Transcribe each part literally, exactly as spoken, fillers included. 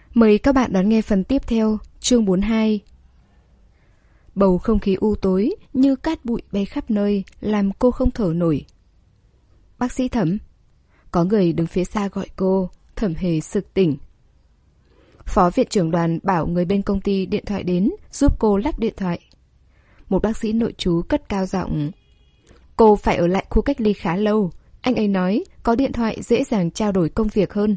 Mời các bạn đón nghe phần tiếp theo, chương bốn mươi hai. Bầu không khí u tối như cát bụi bay khắp nơi, làm cô không thở nổi. Bác sĩ Thẩm. Có người đứng phía xa gọi cô. Thẩm Hề sực tỉnh. Phó viện trưởng đoàn bảo người bên công ty điện thoại đến giúp cô lắp điện thoại. Một bác sĩ nội trú cất cao giọng. Cô phải ở lại khu cách ly khá lâu. Anh ấy nói có điện thoại dễ dàng trao đổi công việc hơn.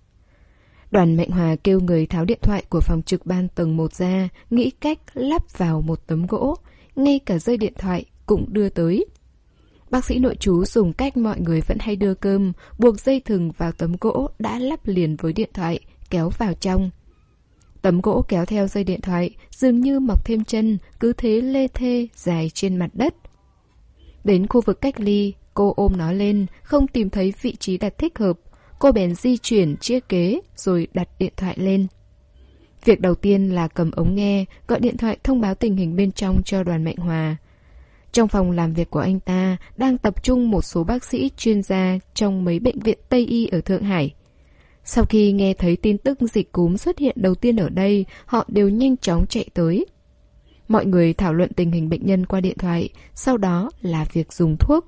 Đoàn Mạnh Hòa kêu người tháo điện thoại của phòng trực ban tầng một ra, nghĩ cách lắp vào một tấm gỗ, ngay cả dây điện thoại cũng đưa tới. Bác sĩ nội trú dùng cách mọi người vẫn hay đưa cơm, buộc dây thừng vào tấm gỗ đã lắp liền với điện thoại, kéo vào trong. Tấm gỗ kéo theo dây điện thoại, dường như mọc thêm chân, cứ thế lê thê dài trên mặt đất. Đến khu vực cách ly, cô ôm nó lên, không tìm thấy vị trí đặt thích hợp. Cô bèn di chuyển chiếc ghế rồi đặt điện thoại lên. Việc đầu tiên là cầm ống nghe, gọi điện thoại thông báo tình hình bên trong cho Đoàn Mạnh Hòa. Trong phòng làm việc của anh ta đang tập trung một số bác sĩ chuyên gia trong mấy bệnh viện Tây Y ở Thượng Hải. Sau khi nghe thấy tin tức dịch cúm xuất hiện đầu tiên ở đây, họ đều nhanh chóng chạy tới. Mọi người thảo luận tình hình bệnh nhân qua điện thoại, sau đó là việc dùng thuốc.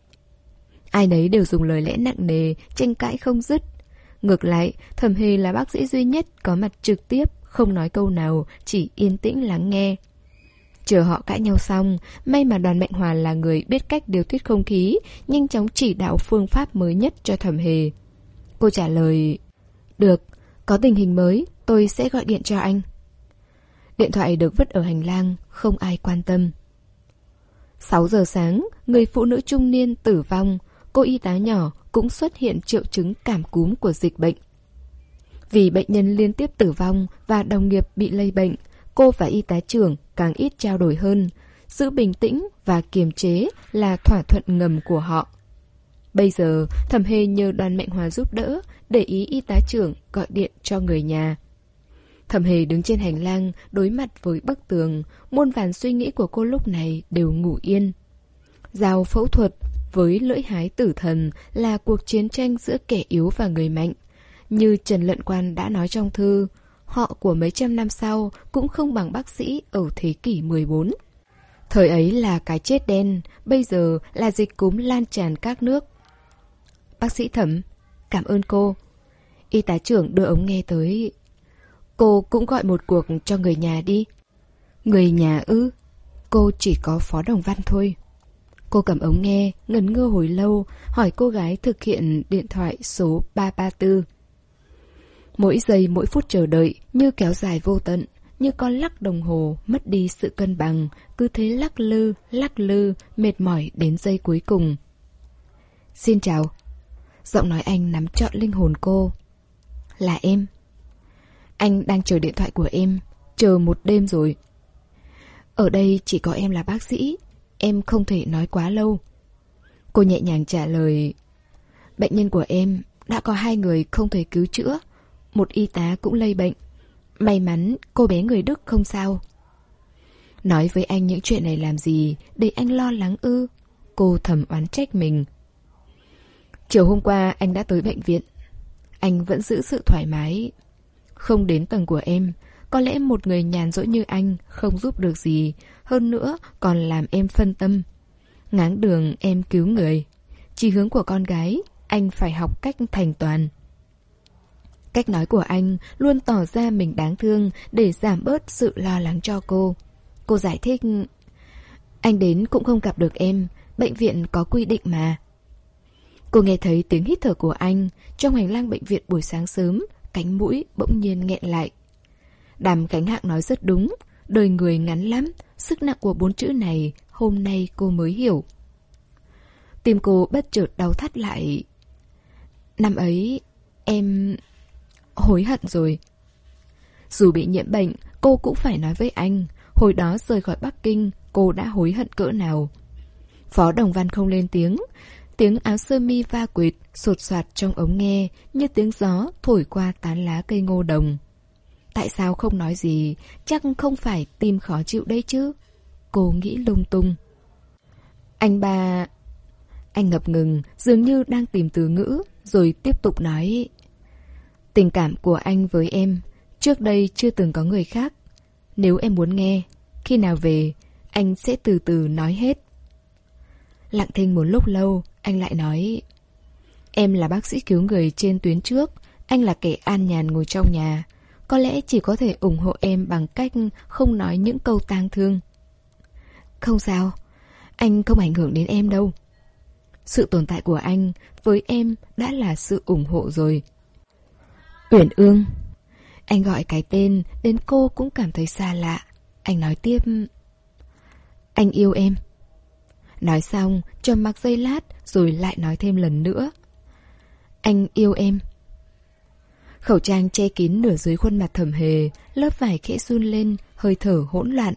Ai nấy đều dùng lời lẽ nặng nề, tranh cãi không dứt. Ngược lại, Thẩm Hề là bác sĩ duy nhất có mặt trực tiếp, không nói câu nào, chỉ yên tĩnh lắng nghe. Chờ họ cãi nhau xong, may mà Đoàn Mạnh Hòa là người biết cách điều tiết không khí, nhanh chóng chỉ đạo phương pháp mới nhất cho Thẩm Hề. Cô trả lời, được, có tình hình mới, tôi sẽ gọi điện cho anh. Điện thoại được vứt ở hành lang, không ai quan tâm. sáu giờ sáng, người phụ nữ trung niên tử vong. Cô y tá nhỏ cũng xuất hiện triệu chứng cảm cúm của dịch bệnh. Vì bệnh nhân liên tiếp tử vong và đồng nghiệp bị lây bệnh, cô và y tá trưởng càng ít trao đổi hơn. Giữ bình tĩnh và kiềm chế là thỏa thuận ngầm của họ. Bây giờ, Thẩm Hề nhờ Đoàn Mạnh Hòa giúp đỡ, để ý y tá trưởng gọi điện cho người nhà. Thẩm Hề đứng trên hành lang, đối mặt với bức tường, muôn vàn suy nghĩ của cô lúc này đều ngủ yên. Dao phẫu thuật với lưỡi hái tử thần là cuộc chiến tranh giữa kẻ yếu và người mạnh. Như Trần Lận Quan đã nói trong thư, họ của mấy trăm năm sau cũng không bằng bác sĩ ở thế kỷ mười bốn. Thời ấy là cái chết đen, bây giờ là dịch cúm lan tràn các nước. Bác sĩ Thẩm, cảm ơn cô. Y tá trưởng đưa ống nghe tới. Cô cũng gọi một cuộc cho người nhà đi. Người nhà ư? Cô chỉ có Phó Đồng Văn thôi. Cô cầm ống nghe, ngẩn ngơ hồi lâu, hỏi cô gái thực hiện điện thoại số ba ba tư. Mỗi giây mỗi phút chờ đợi như kéo dài vô tận, như con lắc đồng hồ mất đi sự cân bằng, cứ thế lắc lư, lắc lư, mệt mỏi đến giây cuối cùng. Xin chào. Giọng nói anh nắm trọn linh hồn cô. Là em. Anh đang chờ điện thoại của em, chờ một đêm rồi. Ở đây chỉ có em là bác sĩ, em không thể nói quá lâu. Cô nhẹ nhàng trả lời. Bệnh nhân của em đã có hai người không thể cứu chữa, một y tá cũng lây bệnh. May mắn cô bé người Đức không sao. Nói với anh những chuyện này làm gì, để anh lo lắng ư? Cô thầm oán trách mình. Chiều hôm qua anh đã tới bệnh viện. Anh vẫn giữ sự thoải mái. Không đến tầng của em, có lẽ một người nhàn rỗi như anh không giúp được gì, hơn nữa còn làm em phân tâm. Ngáng đường em cứu người. Chí hướng của con gái, anh phải học cách thành toàn. Cách nói của anh luôn tỏ ra mình đáng thương để giảm bớt sự lo lắng cho cô. Cô giải thích. Anh đến cũng không gặp được em, bệnh viện có quy định mà. Cô nghe thấy tiếng hít thở của anh trong hành lang bệnh viện buổi sáng sớm, cánh mũi bỗng nhiên nghẹn lại. Đàm Khánh Hạng nói rất đúng, đời người ngắn lắm, sức nặng của bốn chữ này hôm nay cô mới hiểu. Tim cô bất chợt đau thắt lại. Năm ấy, em hối hận rồi. Dù bị nhiễm bệnh, cô cũng phải nói với anh, hồi đó rời khỏi Bắc Kinh, cô đã hối hận cỡ nào. Phó Đồng Văn không lên tiếng, tiếng áo sơ mi va quệt, sột soạt trong ống nghe, như tiếng gió thổi qua tán lá cây ngô đồng. Tại sao không nói gì, chắc không phải tim khó chịu đây chứ? Cô nghĩ lung tung. Anh ba... Anh ngập ngừng, dường như đang tìm từ ngữ, rồi tiếp tục nói. Tình cảm của anh với em Trước đây chưa từng có người khác. Nếu em muốn nghe, khi nào về, anh sẽ từ từ nói hết. Lặng thinh một lúc lâu, anh lại nói: Em là bác sĩ cứu người trên tuyến trước, anh là kẻ an nhàn ngồi trong nhà. Có lẽ chỉ có thể ủng hộ em bằng cách không nói những câu tang thương. Không sao, anh không ảnh hưởng đến em đâu. Sự tồn tại của anh với em đã là sự ủng hộ rồi. Uyển Ương. Anh gọi cái tên đến cô cũng cảm thấy xa lạ. Anh nói tiếp: Anh yêu em. Nói xong, trầm mặc giây lát rồi lại nói thêm lần nữa: Anh yêu em. Khẩu trang che kín nửa dưới khuôn mặt Thẩm Hề, lớp vải khẽ run lên, hơi thở hỗn loạn.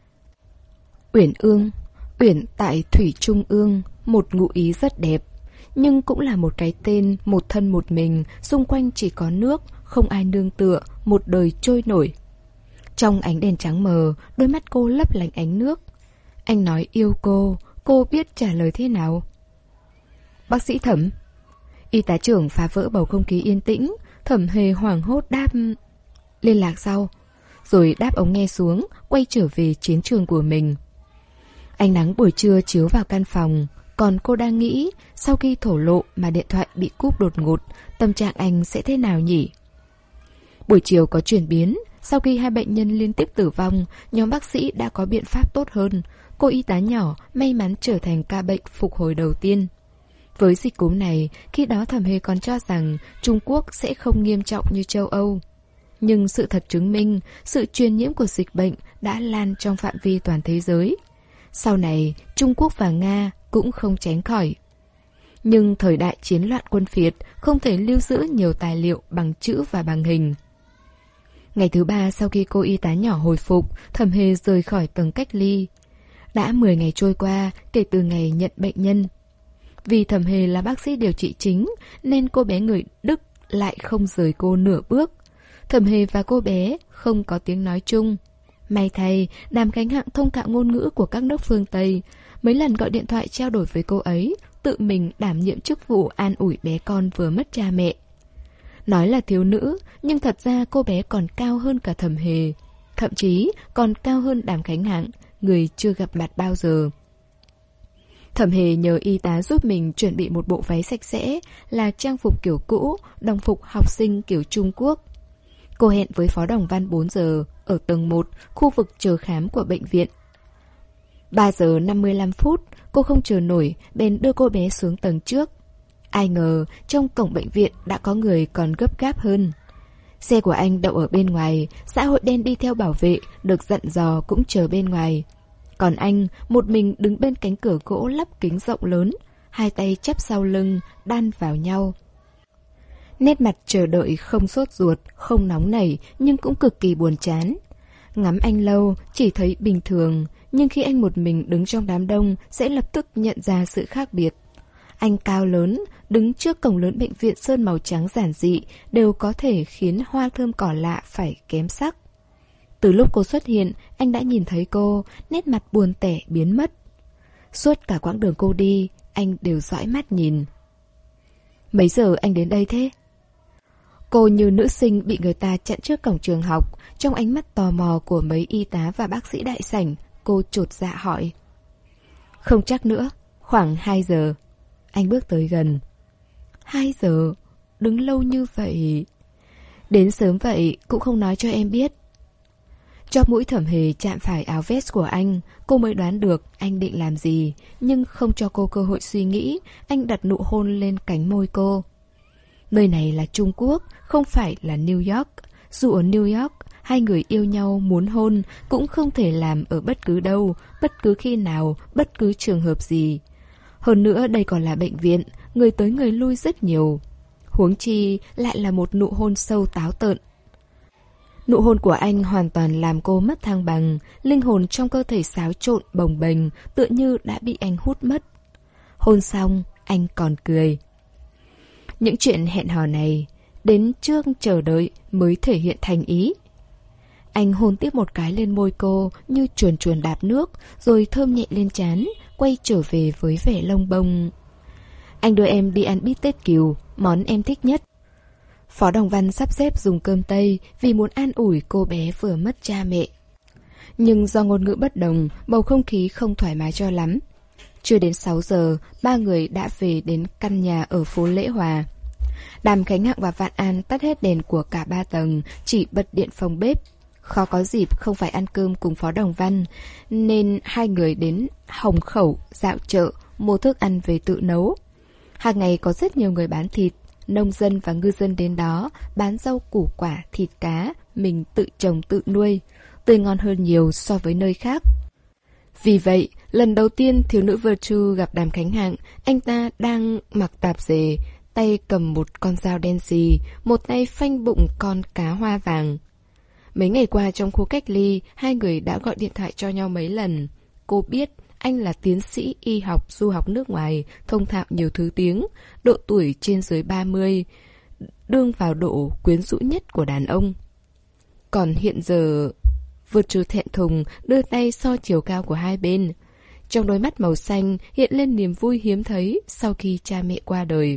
Uyển Ương, Uyển tại Thủy Trung Ương, một ngụ ý rất đẹp, nhưng cũng là một cái tên một thân một mình, xung quanh chỉ có nước, không ai nương tựa, một đời trôi nổi. Trong ánh đèn trắng mờ, đôi mắt cô lấp lánh ánh nước. Anh nói yêu cô, cô biết trả lời thế nào? Bác sĩ Thẩm. Y tá trưởng phá vỡ bầu không khí yên tĩnh. Thẩm Hề hoảng hốt đáp: Liên lạc sau. Rồi đáp ống nghe xuống, quay trở về chiến trường của mình. Ánh nắng buổi trưa chiếu vào căn phòng. Còn cô đang nghĩ, sau khi thổ lộ mà điện thoại bị cúp đột ngột, tâm trạng anh sẽ thế nào nhỉ? Buổi chiều có chuyển biến. Sau khi hai bệnh nhân liên tiếp tử vong, nhóm bác sĩ đã có biện pháp tốt hơn. Cô y tá nhỏ may mắn trở thành ca bệnh phục hồi đầu tiên. Với dịch cúm này, khi đó Thẩm Hề còn cho rằng Trung Quốc sẽ không nghiêm trọng như châu Âu. Nhưng sự thật chứng minh, sự truyền nhiễm của dịch bệnh đã lan trong phạm vi toàn thế giới. Sau này, Trung Quốc và Nga cũng không tránh khỏi. Nhưng thời đại chiến loạn quân phiệt không thể lưu giữ nhiều tài liệu bằng chữ và bằng hình. Ngày thứ ba sau khi cô y tá nhỏ hồi phục, Thẩm Hề rời khỏi tầng cách ly. Đã mười ngày trôi qua kể từ ngày nhận bệnh nhân. Vì Thẩm Hề là bác sĩ điều trị chính nên cô bé người Đức lại không rời cô nửa bước. Thẩm Hề và cô bé không có tiếng nói chung. May thay, Đàm Khánh Hạng thông thạo ngôn ngữ của các nước phương Tây. Mấy lần gọi điện thoại trao đổi với cô ấy, tự mình đảm nhiệm chức vụ an ủi bé con vừa mất cha mẹ. Nói là thiếu nữ, nhưng thật ra cô bé còn cao hơn cả Thẩm Hề. Thậm chí còn cao hơn Đàm Khánh Hạng, người chưa gặp mặt bao giờ. Thẩm Hề nhờ y tá giúp mình chuẩn bị một bộ váy sạch sẽ, là trang phục kiểu cũ, đồng phục học sinh kiểu Trung Quốc. Cô hẹn với Phó Đồng Văn bốn giờ, ở tầng một, khu vực chờ khám của bệnh viện. ba giờ năm mươi lăm phút, cô không chờ nổi, bèn đưa cô bé xuống tầng trước. Ai ngờ, trong cổng bệnh viện đã có người còn gấp gáp hơn. Xe của anh đậu ở bên ngoài, xã hội đen đi theo bảo vệ, được dặn dò cũng chờ bên ngoài. Còn anh, một mình đứng bên cánh cửa gỗ lắp kính rộng lớn, hai tay chắp sau lưng, đan vào nhau. Nét mặt chờ đợi không sốt ruột, không nóng nảy, nhưng cũng cực kỳ buồn chán. Ngắm anh lâu, chỉ thấy bình thường, nhưng khi anh một mình đứng trong đám đông, sẽ lập tức nhận ra sự khác biệt. Anh cao lớn, đứng trước cổng lớn bệnh viện sơn màu trắng giản dị, đều có thể khiến hoa thơm cỏ lạ phải kém sắc. Từ lúc cô xuất hiện, anh đã nhìn thấy cô, nét mặt buồn tẻ biến mất. Suốt cả quãng đường cô đi, anh đều dõi mắt nhìn. Mấy giờ anh đến đây thế? Cô như nữ sinh bị người ta chặn trước cổng trường học, trong ánh mắt tò mò của mấy y tá và bác sĩ đại sảnh, cô chột dạ hỏi. Không chắc nữa, khoảng hai giờ. Anh bước tới gần. Hai giờ? Đứng lâu như vậy? Đến sớm vậy cũng không nói cho em biết. Chóp mũi Thẩm Hề chạm phải áo vest của anh, cô mới đoán được anh định làm gì, nhưng không cho cô cơ hội suy nghĩ, anh đặt nụ hôn lên cánh môi cô. Nơi này là Trung Quốc, không phải là New York. Dù ở New York, hai người yêu nhau muốn hôn cũng không thể làm ở bất cứ đâu, bất cứ khi nào, bất cứ trường hợp gì. Hơn nữa đây còn là bệnh viện, người tới người lui rất nhiều. Huống chi lại là một nụ hôn sâu táo tợn. Nụ hôn của anh hoàn toàn làm cô mất thăng bằng, linh hồn trong cơ thể xáo trộn bồng bềnh, tựa như đã bị anh hút mất. Hôn xong, anh còn cười. Những chuyện hẹn hò này, đến trước chờ đợi mới thể hiện thành ý. Anh hôn tiếp một cái lên môi cô như chuồn chuồn đạp nước, rồi thơm nhẹ lên trán, quay trở về với vẻ lông bông. Anh đưa em đi ăn bít tết cừu, món em thích nhất. Phó Đồng Văn sắp xếp dùng cơm tây vì muốn an ủi cô bé vừa mất cha mẹ. Nhưng do ngôn ngữ bất đồng, bầu không khí không thoải mái cho lắm. Chưa đến sáu giờ, ba người đã về đến căn nhà ở phố Lễ Hòa. Đàm Khánh Hạng và Vạn An tắt hết đèn của cả ba tầng, chỉ bật điện phòng bếp. Khó có dịp không phải ăn cơm cùng Phó Đồng Văn, nên hai người đến Hồng Khẩu, dạo chợ, mua thức ăn về tự nấu. Hàng ngày có rất nhiều người bán thịt, nông dân và ngư dân đến đó, bán rau củ quả, thịt cá, mình tự trồng tự nuôi, tươi ngon hơn nhiều so với nơi khác. Vì vậy, lần đầu tiên thiếu nữ Virtue gặp Đàm Khánh Hạng, anh ta đang mặc tạp dề, tay cầm một con dao đen xì, một tay phanh bụng con cá hoa vàng. Mấy ngày qua trong khu cách ly, hai người đã gọi điện thoại cho nhau mấy lần. Cô biết anh là tiến sĩ y học du học nước ngoài, thông thạo nhiều thứ tiếng, độ tuổi trên dưới ba mươi, đương vào độ quyến rũ nhất của đàn ông. Còn hiện giờ, Virtue thẹn thùng đưa tay so chiều cao của hai bên. Trong đôi mắt màu xanh hiện lên niềm vui hiếm thấy sau khi cha mẹ qua đời.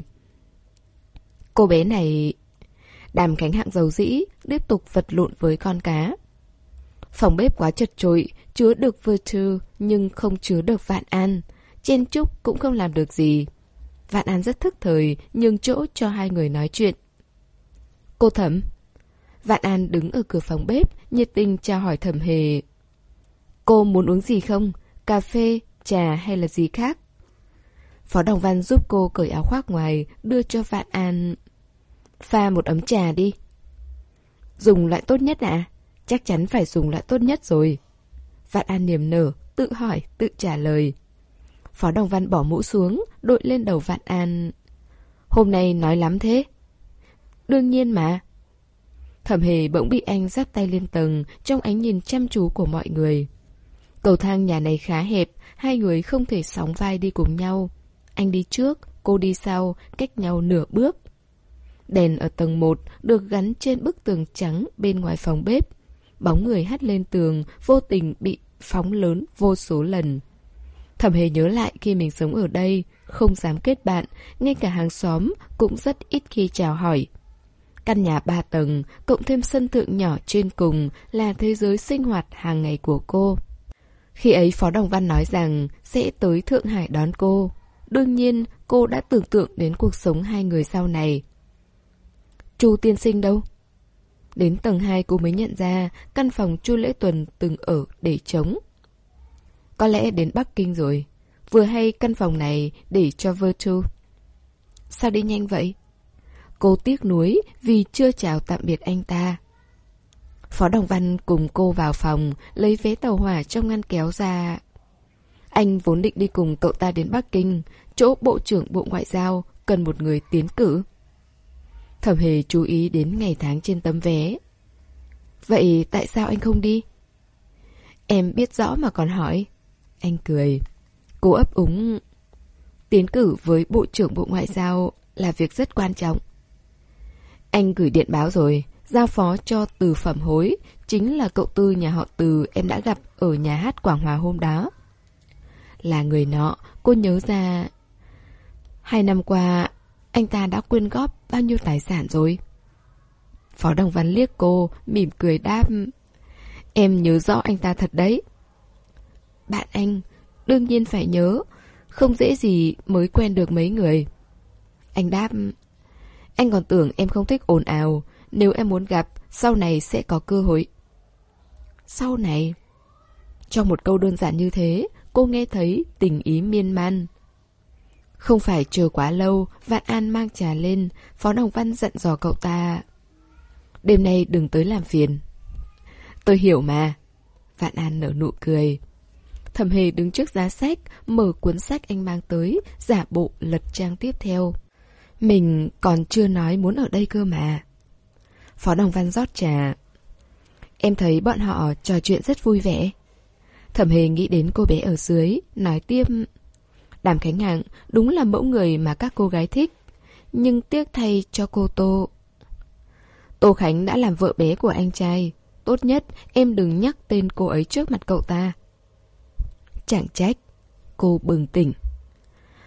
Cô bé này... Đàm Khánh Hạng dầu dĩ, tiếp tục vật lộn với con cá. Phòng bếp quá chật chội, chứa được Virtue nhưng không chứa được Vạn An. Chen chúc cũng không làm được gì. Vạn An rất thức thời, nhường chỗ cho hai người nói chuyện. Cô Thẩm. Vạn An đứng ở cửa phòng bếp, nhiệt tình chào hỏi Thẩm Hề. Cô muốn uống gì không? Cà phê, trà hay là gì khác? Phó Đồng Văn giúp cô cởi áo khoác ngoài, đưa cho Vạn An. Pha một ấm trà đi. Dùng loại tốt nhất ạ? À? Chắc chắn phải dùng loại tốt nhất rồi. Vạn An niềm nở, tự hỏi, tự trả lời. Phó Đồng Văn bỏ mũ xuống, đội lên đầu Vạn An. Hôm nay nói lắm thế. Đương nhiên mà. Thẩm Hề bỗng bị anh dắt tay lên tầng trong ánh nhìn chăm chú của mọi người. Cầu thang nhà này khá hẹp, hai người không thể sóng vai đi cùng nhau. Anh đi trước, cô đi sau, cách nhau nửa bước. Đèn ở tầng một được gắn trên bức tường trắng bên ngoài phòng bếp. Bóng người hắt lên tường, vô tình bị phóng lớn vô số lần. Thẩm Hề nhớ lại khi mình sống ở đây, không dám kết bạn, ngay cả hàng xóm cũng rất ít khi chào hỏi. Căn nhà ba tầng, cộng thêm sân thượng nhỏ trên cùng là thế giới sinh hoạt hàng ngày của cô. Khi ấy Phó Đồng Văn nói rằng sẽ tới Thượng Hải đón cô. Đương nhiên, cô đã tưởng tượng đến cuộc sống hai người sau này. Chu tiên sinh đâu? Đến tầng hai cô mới nhận ra căn phòng Chu Lễ Tuần từng ở để trống. Có lẽ đến Bắc Kinh rồi. Vừa hay căn phòng này để cho Virtue. Sao đi nhanh vậy? Cô tiếc nuối vì chưa chào tạm biệt anh ta. Phó Đồng Văn cùng cô vào phòng, lấy vé tàu hỏa trong ngăn kéo ra. Anh vốn định đi cùng cậu ta đến Bắc Kinh, chỗ Bộ trưởng Bộ Ngoại giao cần một người tiến cử. Thẩm Hề chú ý đến ngày tháng trên tấm vé. Vậy tại sao anh không đi? Em biết rõ mà còn hỏi. Anh cười. Cô ấp úng. Tiến cử với Bộ trưởng Bộ Ngoại giao là việc rất quan trọng. Anh gửi điện báo rồi, giao phó cho Từ Phẩm Hối, chính là cậu Tư nhà họ Từ em đã gặp ở nhà hát Quảng Hòa hôm đó. Là người nọ, cô nhớ ra. Hai năm qua, anh ta đã quyên góp bao nhiêu tài sản rồi? Phó Đồng Văn liếc cô, mỉm cười đáp. Em nhớ rõ anh ta thật đấy. Bạn anh, đương nhiên phải nhớ, không dễ gì mới quen được mấy người. Anh đáp. Anh còn tưởng em không thích ồn ào, nếu em muốn gặp, sau này sẽ có cơ hội. Sau này? Trong một câu đơn giản như thế, cô nghe thấy tình ý miên man. Không phải chờ quá lâu, Vạn An mang trà lên, Phó Đồng Văn dặn dò cậu ta. Đêm nay đừng tới làm phiền. Tôi hiểu mà. Vạn An nở nụ cười. Thẩm Hề đứng trước giá sách, mở cuốn sách anh mang tới, giả bộ lật trang tiếp theo. Mình còn chưa nói muốn ở đây cơ mà. Phó Đồng Văn rót trà. Em thấy bọn họ trò chuyện rất vui vẻ. Thẩm Hề nghĩ đến cô bé ở dưới, nói tiếp. Đàm Khánh Hạng đúng là mẫu người mà các cô gái thích. Nhưng tiếc thay cho cô Tô. Tô Khánh đã làm vợ bé của anh trai. Tốt nhất em đừng nhắc tên cô ấy trước mặt cậu ta. Chẳng trách. Cô bừng tỉnh.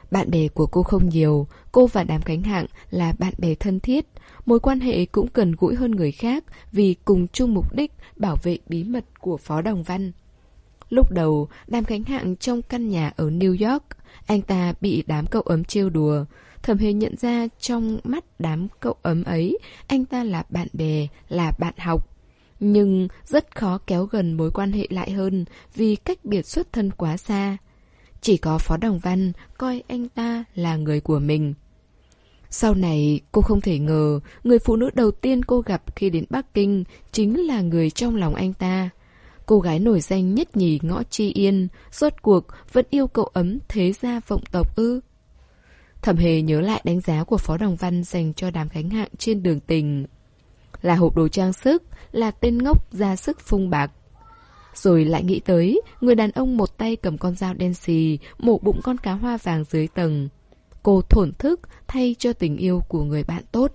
Bạn bè của cô không nhiều, cô và Đàm Khánh Hạng là bạn bè thân thiết. Mối quan hệ cũng gần gũi hơn người khác vì cùng chung mục đích bảo vệ bí mật của Phó Đồng Văn. Lúc đầu, Đàm Khánh Hạng trong căn nhà ở New York, anh ta bị đám cậu ấm trêu đùa. Thẩm Hề nhận ra trong mắt đám cậu ấm ấy, anh ta là bạn bè, là bạn học. Nhưng rất khó kéo gần mối quan hệ lại hơn vì cách biệt xuất thân quá xa. Chỉ có Phó Đồng Văn coi anh ta là người của mình. Sau này, cô không thể ngờ người phụ nữ đầu tiên cô gặp khi đến Bắc Kinh chính là người trong lòng anh ta. Cô gái nổi danh nhất nhì ngõ Tri Yên, rốt cuộc vẫn yêu cậu ấm thế gia vọng tộc ư. Thẩm Hề nhớ lại đánh giá của Phó Đồng Văn dành cho Đàm Khánh Hạng trên đường tình. Là hộp đồ trang sức, là tên ngốc ra sức phung bạc. Rồi lại nghĩ tới người đàn ông một tay cầm con dao đen xì, mổ bụng con cá hoa vàng dưới tầng. Cô thổn thức thay cho tình yêu của người bạn tốt.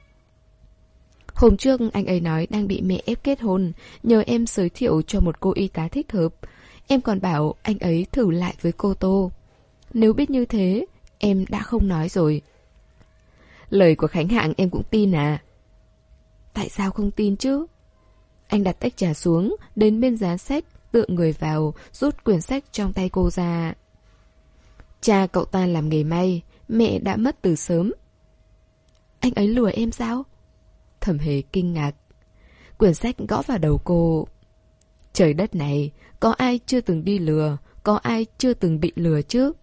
Hôm trước anh ấy nói đang bị mẹ ép kết hôn, nhờ em giới thiệu cho một cô y tá thích hợp. Em còn bảo anh ấy thử lại với cô Tô. Nếu biết như thế, em đã không nói rồi. Lời của Khánh Hạng em cũng tin à? Tại sao không tin chứ? Anh đặt tách trà xuống, đến bên giá sách, tựa người vào, rút quyển sách trong tay cô ra. Cha cậu ta làm nghề may, mẹ đã mất từ sớm. Anh ấy lừa em sao? Thẩm Hề kinh ngạc. Quyển sách gõ vào đầu cô. Trời đất này, có ai chưa từng đi lừa, có ai chưa từng bị lừa chứ?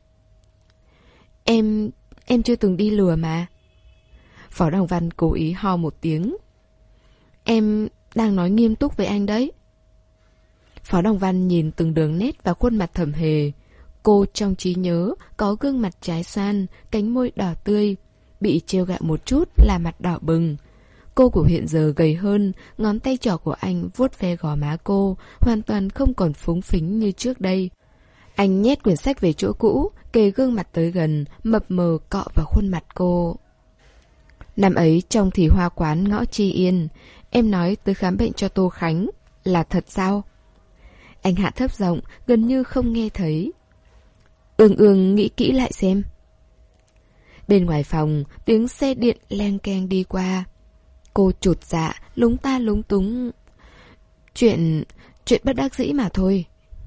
Em... em chưa từng đi lừa mà. Phó Đồng Văn cố ý ho một tiếng. Em đang nói nghiêm túc với anh đấy. Phó Đồng Văn nhìn từng đường nét vào khuôn mặt Thẩm Hề. Cô trong trí nhớ có gương mặt trái xoan, cánh môi đỏ tươi, bị trêu gạo một chút là mặt đỏ bừng. Cô của hiện giờ gầy hơn, ngón tay trỏ của anh vuốt ve gò má cô, hoàn toàn không còn phúng phính như trước đây. Anh nhét quyển sách về chỗ cũ, kề gương mặt tới gần, mập mờ cọ vào khuôn mặt cô. Năm ấy trong thì hoa quán ngõ Tri Yên, em nói tới khám bệnh cho Tô Khánh, là thật sao? Anh hạ thấp giọng, gần như không nghe thấy. Ương ương nghĩ kỹ lại xem. Bên ngoài phòng, tiếng xe điện leng keng đi qua. Cô chột dạ, lúng ta lúng túng. Chuyện... chuyện bất đắc dĩ mà thôi.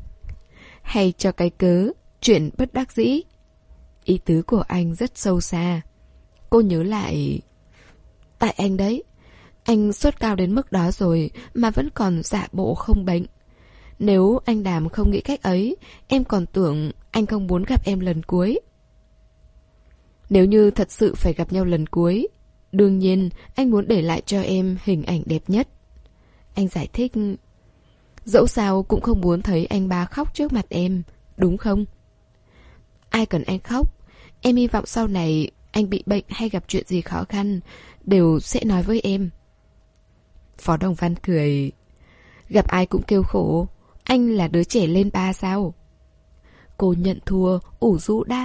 Hay cho cái cớ, chuyện bất đắc dĩ. Ý tứ của anh rất sâu xa. Cô nhớ lại... Tại anh đấy. Anh sốt cao đến mức đó rồi mà vẫn còn giả bộ không bệnh. Nếu anh Đàm không nghĩ cách ấy, em còn tưởng anh không muốn gặp em lần cuối. Nếu như thật sự phải gặp nhau lần cuối, đương nhiên anh muốn để lại cho em hình ảnh đẹp nhất. Anh giải thích. Dẫu sao cũng không muốn thấy anh ba khóc trước mặt em, đúng không? Ai cần anh khóc. Em hy vọng sau này anh bị bệnh hay gặp chuyện gì khó khăn đều sẽ nói với em. Phó Đồng Văn cười. Gặp ai cũng kêu khổ. Anh là đứa trẻ lên ba sao? Cô nhận thua, ủ rũ đáp.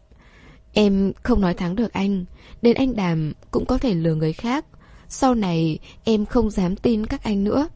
Em không nói thắng được anh. Đến anh Đàm cũng có thể lừa người khác. Sau này em không dám tin các anh nữa.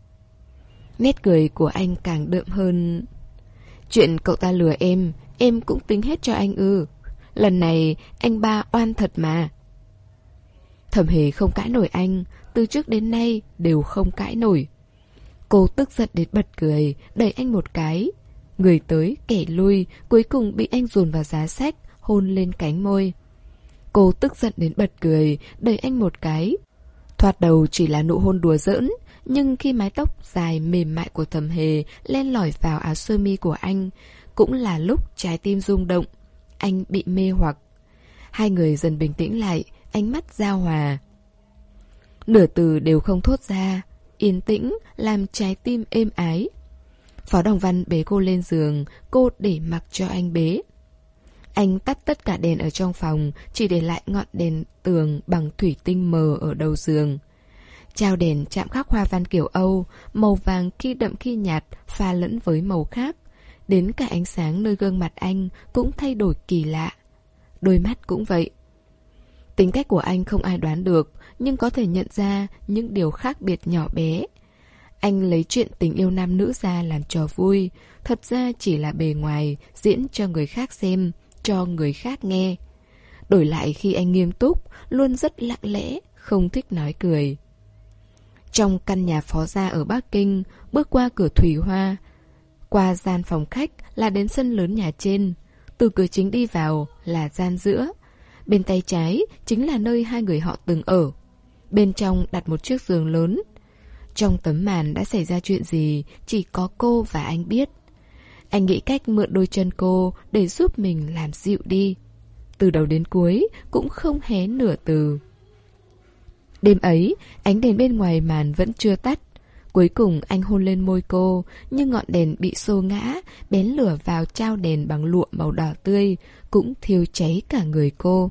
Nét cười của anh càng đượm hơn. Chuyện cậu ta lừa em, em cũng tính hết cho anh ư? Lần này anh ba oan thật mà. Thẩm Hề không cãi nổi anh, từ trước đến nay đều không cãi nổi. Cô tức giận đến bật cười, đẩy anh một cái. Người tới kẻ lui, cuối cùng bị anh dồn vào giá sách, hôn lên cánh môi. Cô tức giận đến bật cười, đẩy anh một cái. Thoạt đầu chỉ là nụ hôn đùa giỡn, nhưng khi mái tóc dài mềm mại của Thẩm Hề len lỏi vào áo sơ mi của anh, cũng là lúc trái tim rung động. Anh bị mê hoặc. Hai người dần bình tĩnh lại, ánh mắt giao hòa. Nửa từ đều không thốt ra, yên tĩnh làm trái tim êm ái. Phó Đồng Văn bế cô lên giường, cô để mặc cho anh bế. Anh tắt tất cả đèn ở trong phòng, chỉ để lại ngọn đèn tường bằng thủy tinh mờ ở đầu giường. Trao đèn chạm khắc hoa văn kiểu Âu, màu vàng khi đậm khi nhạt, pha lẫn với màu khác. Đến cả ánh sáng nơi gương mặt anh cũng thay đổi kỳ lạ. Đôi mắt cũng vậy. Tính cách của anh không ai đoán được, nhưng có thể nhận ra những điều khác biệt nhỏ bé. Anh lấy chuyện tình yêu nam nữ ra làm trò vui, thật ra chỉ là bề ngoài, diễn cho người khác xem, cho người khác nghe. Đổi lại khi anh nghiêm túc, luôn rất lặng lẽ, không thích nói cười. Trong căn nhà phó gia ở Bắc Kinh, bước qua cửa thủy hoa, qua gian phòng khách là đến sân lớn nhà trên. Từ cửa chính đi vào là gian giữa. Bên tay trái chính là nơi hai người họ từng ở. Bên trong đặt một chiếc giường lớn. Trong tấm màn đã xảy ra chuyện gì chỉ có cô và anh biết. Anh nghĩ cách mượn đôi chân cô để giúp mình làm dịu đi. Từ đầu đến cuối cũng không hé nửa từ. Đêm ấy, ánh đèn bên ngoài màn vẫn chưa tắt. Cuối cùng anh hôn lên môi cô, nhưng ngọn đèn bị xô ngã, bén lửa vào trao đèn bằng lụa màu đỏ tươi, cũng thiêu cháy cả người cô.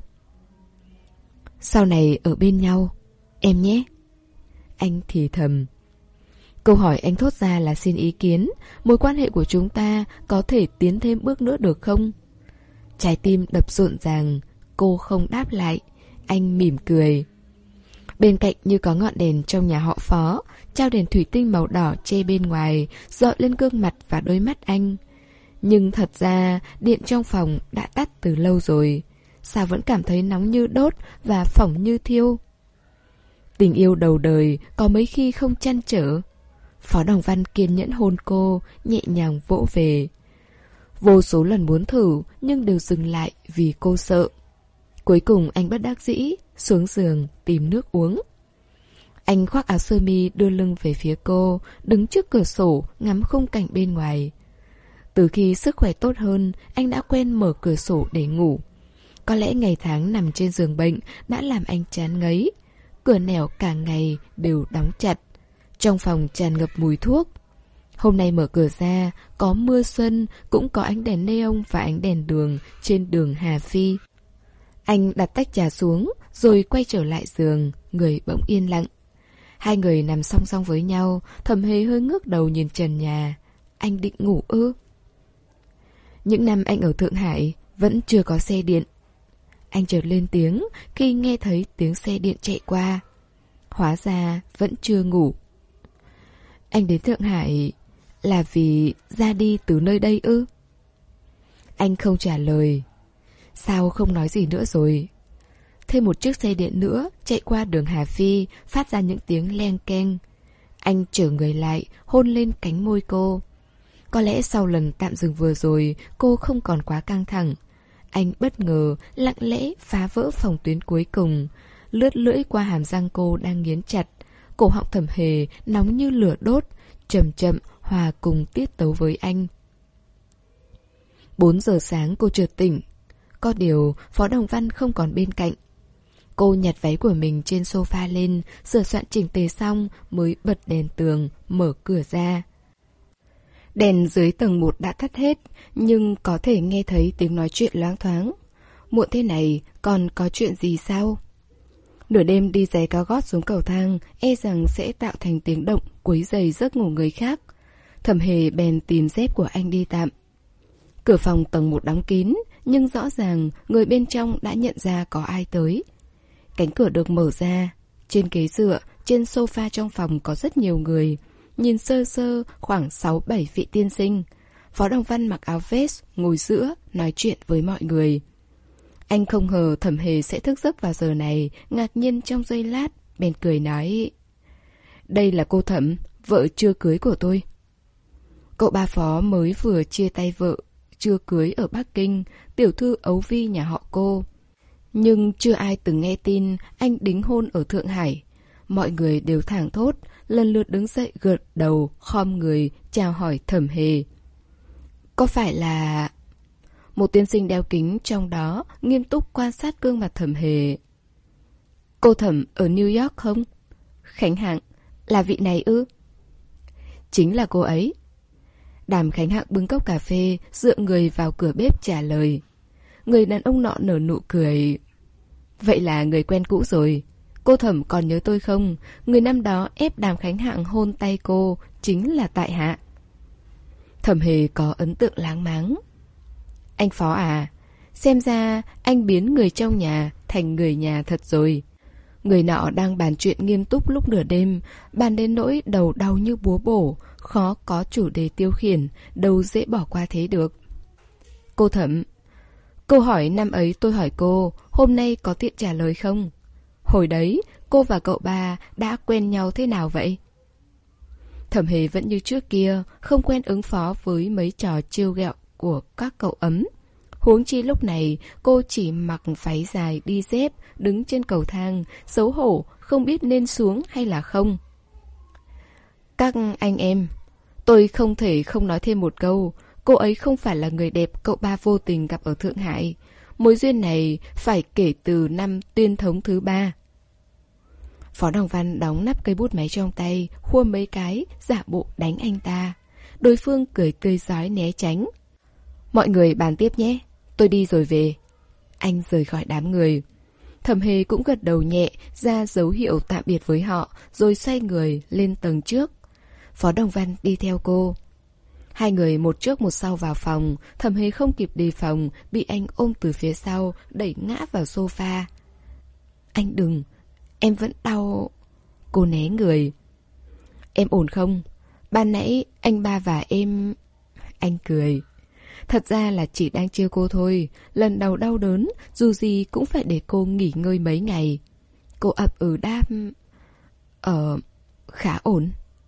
Sau này ở bên nhau, em nhé. Anh thì thầm. Câu hỏi anh thốt ra là xin ý kiến, mối quan hệ của chúng ta có thể tiến thêm bước nữa được không? Trái tim đập rộn ràng, cô không đáp lại, anh mỉm cười. Bên cạnh như có ngọn đèn trong nhà họ Phó, trao đèn thủy tinh màu đỏ che bên ngoài, rọi lên gương mặt và đôi mắt anh. Nhưng thật ra, điện trong phòng đã tắt từ lâu rồi. Sao vẫn cảm thấy nóng như đốt và phỏng như thiêu? Tình yêu đầu đời có mấy khi không trăn trở. Phó Đồng Văn kiên nhẫn hôn cô, nhẹ nhàng vỗ về. Vô số lần muốn thử, nhưng đều dừng lại vì cô sợ. Cuối cùng anh bất đắc dĩ, xuống giường tìm nước uống. Anh khoác áo sơ mi đưa lưng về phía cô, đứng trước cửa sổ ngắm khung cảnh bên ngoài. Từ khi sức khỏe tốt hơn, anh đã quen mở cửa sổ để ngủ. Có lẽ ngày tháng nằm trên giường bệnh đã làm anh chán ngấy. Cửa nẻo cả ngày đều đóng chặt. Trong phòng tràn ngập mùi thuốc. Hôm nay mở cửa ra, có mưa xuân, cũng có ánh đèn neon và ánh đèn đường trên đường Hà Phi. Anh đặt tách trà xuống, rồi quay trở lại giường, người bỗng yên lặng. Hai người nằm song song với nhau, Thẩm Hề hơi ngước đầu nhìn trần nhà. Anh định ngủ ư? Những năm anh ở Thượng Hải, vẫn chưa có xe điện. Anh chợt lên tiếng khi nghe thấy tiếng xe điện chạy qua. Hóa ra vẫn chưa ngủ. Anh đến Thượng Hải là vì ra đi từ nơi đây ư? Anh không trả lời. Sao không nói gì nữa rồi? Thêm một chiếc xe điện nữa chạy qua đường Hà Phi, phát ra những tiếng leng keng. Anh trở người lại, hôn lên cánh môi cô. Có lẽ sau lần tạm dừng vừa rồi, cô không còn quá căng thẳng. Anh bất ngờ, lặng lẽ phá vỡ phòng tuyến cuối cùng, lướt lưỡi qua hàm răng cô đang nghiến chặt. Cổ họng Thẩm Hề nóng như lửa đốt, chậm chậm hòa cùng tiết tấu với anh. Bốn giờ sáng cô chợt tỉnh. Có điều Phó Đồng Văn không còn bên cạnh. Cô nhặt váy của mình trên sofa lên, sửa soạn chỉnh tề xong mới bật đèn tường, mở cửa ra. Đèn dưới tầng một đã tắt hết, nhưng có thể nghe thấy tiếng nói chuyện loáng thoáng. Muộn thế này, còn có chuyện gì sao? Nửa đêm đi giày cao gót xuống cầu thang, e rằng sẽ tạo thành tiếng động quấy rầy giấc ngủ người khác. Thẩm Hề bèn tìm dép của anh đi tạm. Cửa phòng tầng một đóng kín, nhưng rõ ràng người bên trong đã nhận ra có ai tới. Cánh cửa được mở ra. Trên ghế dựa, trên sofa trong phòng có rất nhiều người. Nhìn sơ sơ khoảng sáu bảy vị tiên sinh. Phó Đồng Văn mặc áo vest, ngồi giữa, nói chuyện với mọi người. Anh không ngờ Thẩm Hề sẽ thức giấc vào giờ này, ngạc nhiên trong giây lát, bèn cười nói: Đây là cô Thẩm, vợ chưa cưới của tôi. Cậu ba Phó mới vừa chia tay vợ chưa cưới ở Bắc Kinh, tiểu thư ấu vi nhà họ cô. Nhưng chưa ai từng nghe tin anh đính hôn ở Thượng Hải. Mọi người đều thảng thốt, lần lượt đứng dậy gật đầu, khom người, chào hỏi Thẩm Hề. Có phải là... Một tiên sinh đeo kính trong đó nghiêm túc quan sát gương mặt Thẩm Hề. Cô Thẩm ở New York không? Khánh Hạng, là vị này ư? Chính là cô ấy. Đàm Khánh Hạng bưng cốc cà phê, dựa người vào cửa bếp trả lời. Người đàn ông nọ nở nụ cười. Vậy là người quen cũ rồi. Cô Thẩm còn nhớ tôi không? Người năm đó ép Đàm Khánh Hạng hôn tay cô chính là tại hạ. Thẩm Hề có ấn tượng láng máng. Anh Phó à, xem ra anh biến người trong nhà thành người nhà thật rồi. Người nọ đang bàn chuyện nghiêm túc lúc nửa đêm, bàn đến nỗi đầu đau như búa bổ, khó có chủ đề tiêu khiển, đâu dễ bỏ qua thế được. Cô Thẩm, Câu hỏi năm ấy tôi hỏi cô, hôm nay có tiện trả lời không? Hồi đấy, cô và cậu ba đã quen nhau thế nào vậy? Thẩm Hề vẫn như trước kia, không quen ứng phó với mấy trò trêu ghẹo của các cậu ấm. Huống chi lúc này, cô chỉ mặc váy dài đi dép, đứng trên cầu thang, xấu hổ, không biết nên xuống hay là không. Các anh em, tôi không thể không nói thêm một câu, cô ấy không phải là người đẹp cậu ba vô tình gặp ở Thượng Hải. Mối duyên này phải kể từ năm tuyên thống thứ ba. Phó Đồng Văn đóng nắp cây bút máy trong tay, khua mấy cái, giả bộ đánh anh ta. Đối phương cười tươi rói né tránh. Mọi người bàn tiếp nhé, tôi đi rồi về. Anh rời khỏi đám người. Thẩm Hề cũng gật đầu nhẹ, ra dấu hiệu tạm biệt với họ, rồi xoay người lên tầng trước. Phó Đồng Văn đi theo cô. Hai người một trước một sau vào phòng, Thẩm Hề không kịp đề phòng, bị anh ôm từ phía sau, đẩy ngã vào sofa. Anh đừng, em vẫn đau. Cô né người. Em ổn không? Ban nãy anh ba và em... Anh cười. Thật ra là chỉ đang trêu cô thôi. Lần đầu đau đớn, dù gì cũng phải để cô nghỉ ngơi mấy ngày. Cô ậm ừ đáp. Ờ... khá ổn.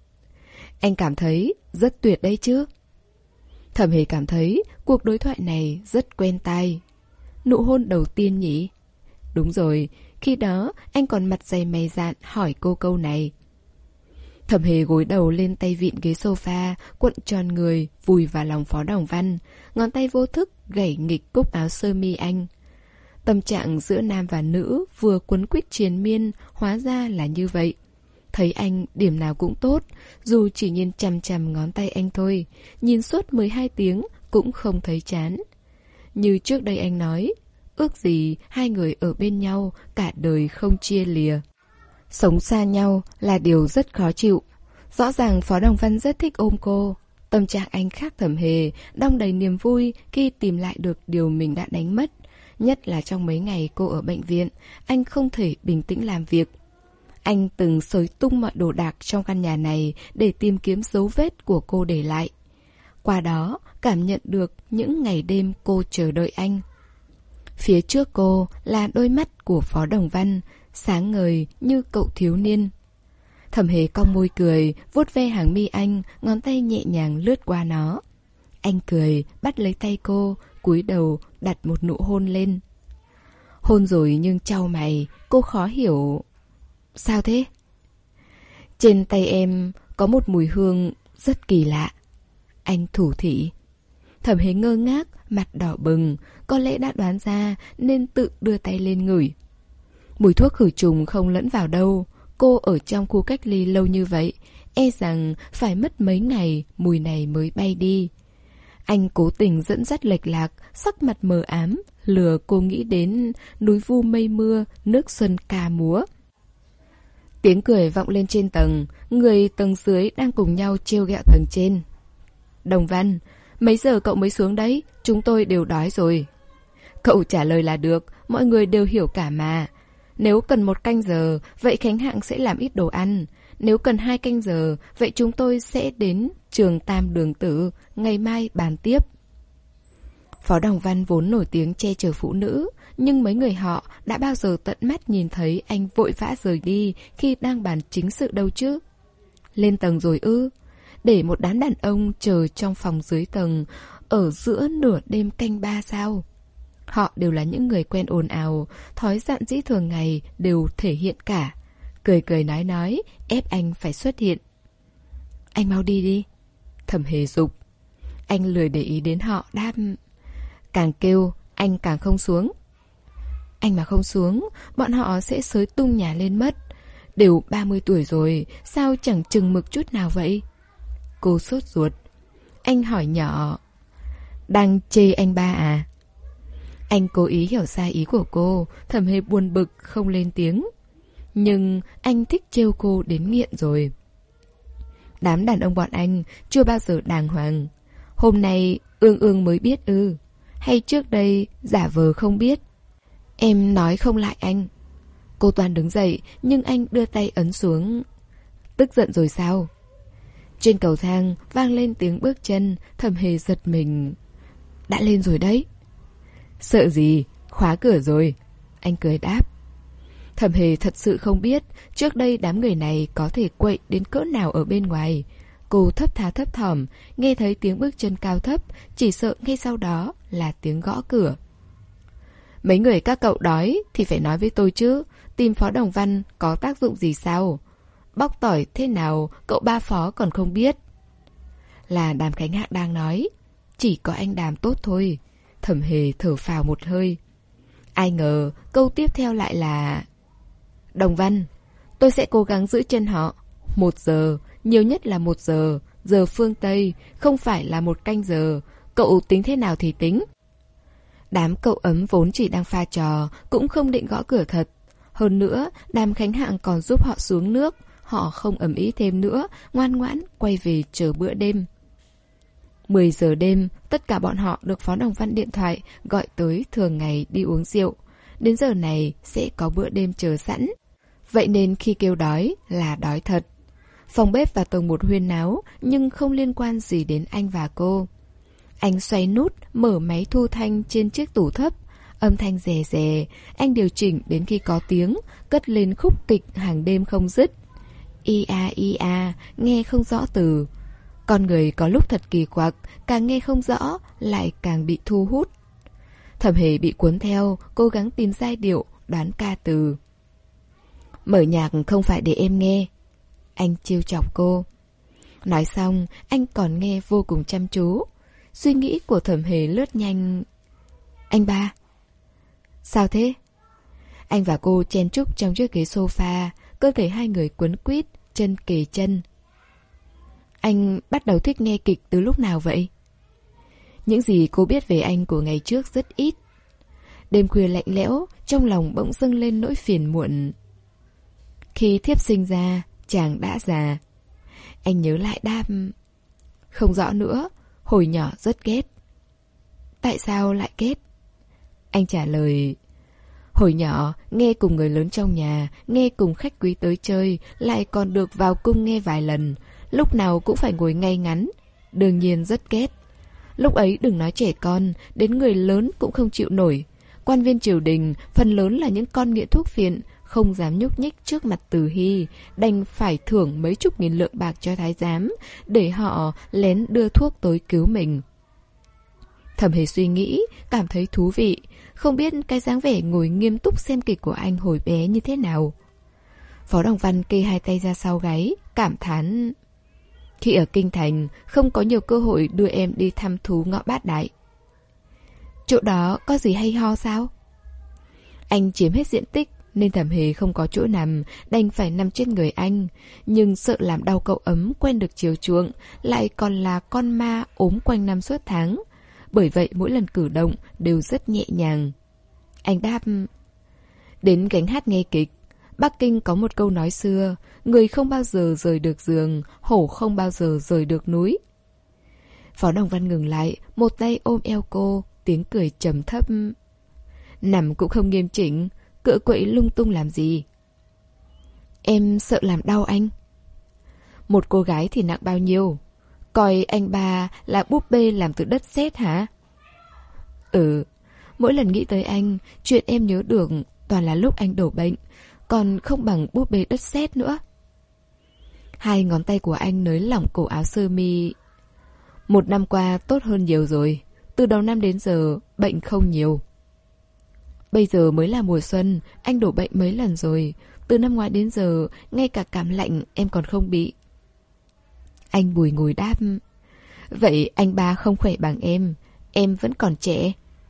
Anh cảm thấy rất tuyệt đấy chứ. Thẩm Hề cảm thấy cuộc đối thoại này rất quen tai. Nụ hôn đầu tiên nhỉ? Đúng rồi, khi đó anh còn mặt dày mày dạn hỏi cô câu này. Thẩm Hề gối đầu lên tay vịn ghế sofa, cuộn tròn người, vùi vào lòng Phó Đồng Văn. Ngón tay vô thức gảy nghịch cúc áo sơ mi anh. Tâm trạng giữa nam và nữ vừa quấn quýt triền miên, hóa ra là như vậy. Thấy anh điểm nào cũng tốt, dù chỉ nhìn chằm chằm ngón tay anh thôi, nhìn suốt mười hai tiếng cũng không thấy chán. Như trước đây anh nói, ước gì hai người ở bên nhau cả đời không chia lìa. Sống xa nhau là điều rất khó chịu. Rõ ràng Phó Đồng Văn rất thích ôm cô. Tâm trạng anh khác Thẩm Hề, đong đầy niềm vui khi tìm lại được điều mình đã đánh mất. Nhất là trong mấy ngày cô ở bệnh viện, anh không thể bình tĩnh làm việc. Anh từng xới tung mọi đồ đạc trong căn nhà này để tìm kiếm dấu vết của cô để lại. Qua đó, cảm nhận được những ngày đêm cô chờ đợi anh. Phía trước cô là đôi mắt của Phó Đồng Văn, sáng ngời như cậu thiếu niên. Thẩm Hề cong môi cười, vuốt ve hàng mi anh, ngón tay nhẹ nhàng lướt qua nó. Anh cười, bắt lấy tay cô, cúi đầu đặt một nụ hôn lên. Hôn rồi nhưng chau mày, cô khó hiểu. Sao thế? Trên tay em có một mùi hương rất kỳ lạ. Anh thủ thỉ. Thẩm Hề ngơ ngác, mặt đỏ bừng, có lẽ đã đoán ra nên tự đưa tay lên ngửi. Mùi thuốc khử trùng không lẫn vào đâu. Cô ở trong khu cách ly lâu như vậy, e rằng phải mất mấy ngày mùi này mới bay đi. Anh cố tình dẫn dắt lệch lạc, sắc mặt mờ ám, lừa cô nghĩ đến núi vu mây mưa, nước xuân ca múa. Tiếng cười vọng lên trên tầng, người tầng dưới đang cùng nhau trêu ghẹo tầng trên. Đồng Văn, mấy giờ cậu mới xuống đấy? Chúng tôi đều đói rồi. Cậu trả lời là được, mọi người đều hiểu cả mà. Nếu cần một canh giờ, vậy Khánh Hạng sẽ làm ít đồ ăn. Nếu cần hai canh giờ, vậy chúng tôi sẽ đến trường Tam Đường Tử, ngày mai bàn tiếp. Phó Đồng Văn vốn nổi tiếng che chở phụ nữ, nhưng mấy người họ đã bao giờ tận mắt nhìn thấy anh vội vã rời đi khi đang bàn chính sự đâu chứ? Lên tầng rồi ư? Để một đám đàn ông chờ trong phòng dưới tầng, ở giữa nửa đêm canh ba sao? Họ đều là những người quen ồn ào, thói dạn dĩ thường ngày đều thể hiện cả. Cười cười nói nói, ép anh phải xuất hiện. Anh mau đi đi. Thẩm Hề giục. Anh lười để ý đến họ, đáp. Càng kêu, anh càng không xuống. Anh mà không xuống, bọn họ sẽ xới tung nhà lên mất. Đều ba mươi tuổi rồi, sao chẳng chừng mực chút nào vậy? Cô sốt ruột. Anh hỏi nhỏ. Đang chê anh ba à? Anh cố ý hiểu sai ý của cô, Thẩm Hề buồn bực không lên tiếng. Nhưng anh thích trêu cô đến nghiện rồi. Đám đàn ông bọn anh chưa bao giờ đàng hoàng. Hôm nay Ương Ương mới biết ư? Hay trước đây giả vờ không biết? Em nói không lại anh. Cô Toàn đứng dậy, nhưng anh đưa tay ấn xuống. Tức giận rồi sao? Trên cầu thang vang lên tiếng bước chân, Thẩm Hề giật mình. Đã lên rồi đấy. Sợ gì, khóa cửa rồi. Anh cười đáp. Thẩm Hề thật sự không biết trước đây đám người này có thể quậy đến cỡ nào ở bên ngoài. Cô thấp thá thấp thỏm, nghe thấy tiếng bước chân cao thấp, chỉ sợ ngay sau đó là tiếng gõ cửa. Mấy người các cậu đói thì phải nói với tôi chứ, tìm Phó Đồng Văn có tác dụng gì sao? Bóc tỏi thế nào cậu ba Phó còn không biết. Là Đàm Khánh Hạng đang nói. Chỉ có anh Đàm tốt thôi. Thẩm Hề thở phào một hơi. Ai ngờ câu tiếp theo lại là: Đồng Văn, tôi sẽ cố gắng giữ chân họ. Một giờ, nhiều nhất là một giờ, giờ phương Tây, không phải là một canh giờ. Cậu tính thế nào thì tính. Đám cậu ấm vốn chỉ đang pha trò, cũng không định gõ cửa thật. Hơn nữa, Đàm Khánh Hạng còn giúp họ xuống nước. Họ không ầm ĩ thêm nữa, ngoan ngoãn quay về chờ bữa đêm. mười giờ đêm, tất cả bọn họ được Phó Đồng Văn điện thoại gọi tới thường ngày đi uống rượu. Đến giờ này sẽ có bữa đêm chờ sẵn. Vậy nên khi kêu đói là đói thật. Phòng bếp và tầng một huyên náo, nhưng không liên quan gì đến anh và cô. Anh xoay nút, mở máy thu thanh trên chiếc tủ thấp. Âm thanh rè rè, anh điều chỉnh đến khi có tiếng, cất lên khúc kịch hàng đêm không dứt. Ia ia, nghe không rõ từ. Con người có lúc thật kỳ quặc, càng nghe không rõ, lại càng bị thu hút. Thẩm Hề bị cuốn theo, cố gắng tìm giai điệu, đoán ca từ. Mở nhạc không phải để em nghe. Anh trêu chọc cô. Nói xong, anh còn nghe vô cùng chăm chú. Suy nghĩ của Thẩm Hề lướt nhanh. Anh ba. Sao thế? Anh và cô chen chúc trong chiếc ghế sofa, cơ thể hai người quấn quýt, chân kề chân. Anh bắt đầu thích nghe kịch từ lúc nào vậy? Những gì cô biết về anh của ngày trước rất ít. Đêm khuya lạnh lẽo, trong lòng bỗng dâng lên nỗi phiền muộn. Khi thiếp sinh ra, chàng đã già. Anh nhớ lại đáp. Không rõ nữa, hồi nhỏ rất ghét. Tại sao lại ghét? Anh trả lời. Hồi nhỏ, nghe cùng người lớn trong nhà, nghe cùng khách quý tới chơi, lại còn được vào cung nghe vài lần. Lúc nào cũng phải ngồi ngay ngắn. Đương nhiên rất ghét. Lúc ấy đừng nói trẻ con, đến người lớn cũng không chịu nổi. Quan viên triều đình, phần lớn là những con nghiện thuốc phiện, không dám nhúc nhích trước mặt Từ Hy, đành phải thưởng mấy chục nghìn lượng bạc cho thái giám, để họ lén đưa thuốc tới cứu mình. Thẩm Hề suy nghĩ, cảm thấy thú vị, không biết cái dáng vẻ ngồi nghiêm túc xem kịch của anh hồi bé như thế nào. Phó Đồng Văn kê hai tay ra sau gáy, cảm thán. Khi ở Kinh Thành, không có nhiều cơ hội đưa em đi thăm thú ngõ Bát Đại. Chỗ đó có gì hay ho sao? Anh chiếm hết diện tích, nên Thẩm Hề không có chỗ nằm, đành phải nằm trên người anh. Nhưng sợ làm đau cậu ấm quen được chiều chuộng, lại còn là con ma ốm quanh năm suốt tháng. Bởi vậy mỗi lần cử động đều rất nhẹ nhàng. Anh đáp. Đến gánh hát nghe kịch. Bắc Kinh có một câu nói xưa, người không bao giờ rời được giường, hổ không bao giờ rời được núi. Phó Đồng Văn ngừng lại, một tay ôm eo cô, tiếng cười trầm thấp. Nằm cũng không nghiêm chỉnh, cựa quậy lung tung làm gì? Em sợ làm đau anh. Một cô gái thì nặng bao nhiêu? Coi anh ba là búp bê làm từ đất sét hả? Ừ, mỗi lần nghĩ tới anh, chuyện em nhớ được toàn là lúc anh đổ bệnh, còn không bằng búp bê đất sét nữa. Hai ngón tay của anh nới lỏng cổ áo sơ mi. Một năm qua tốt hơn nhiều rồi. Từ đầu năm đến giờ, bệnh không nhiều. Bây giờ mới là mùa xuân, anh đổ bệnh mấy lần rồi. Từ năm ngoái đến giờ, ngay cả cảm lạnh em còn không bị. Anh bùi ngùi đáp. Vậy anh ba không khỏe bằng em, em vẫn còn trẻ.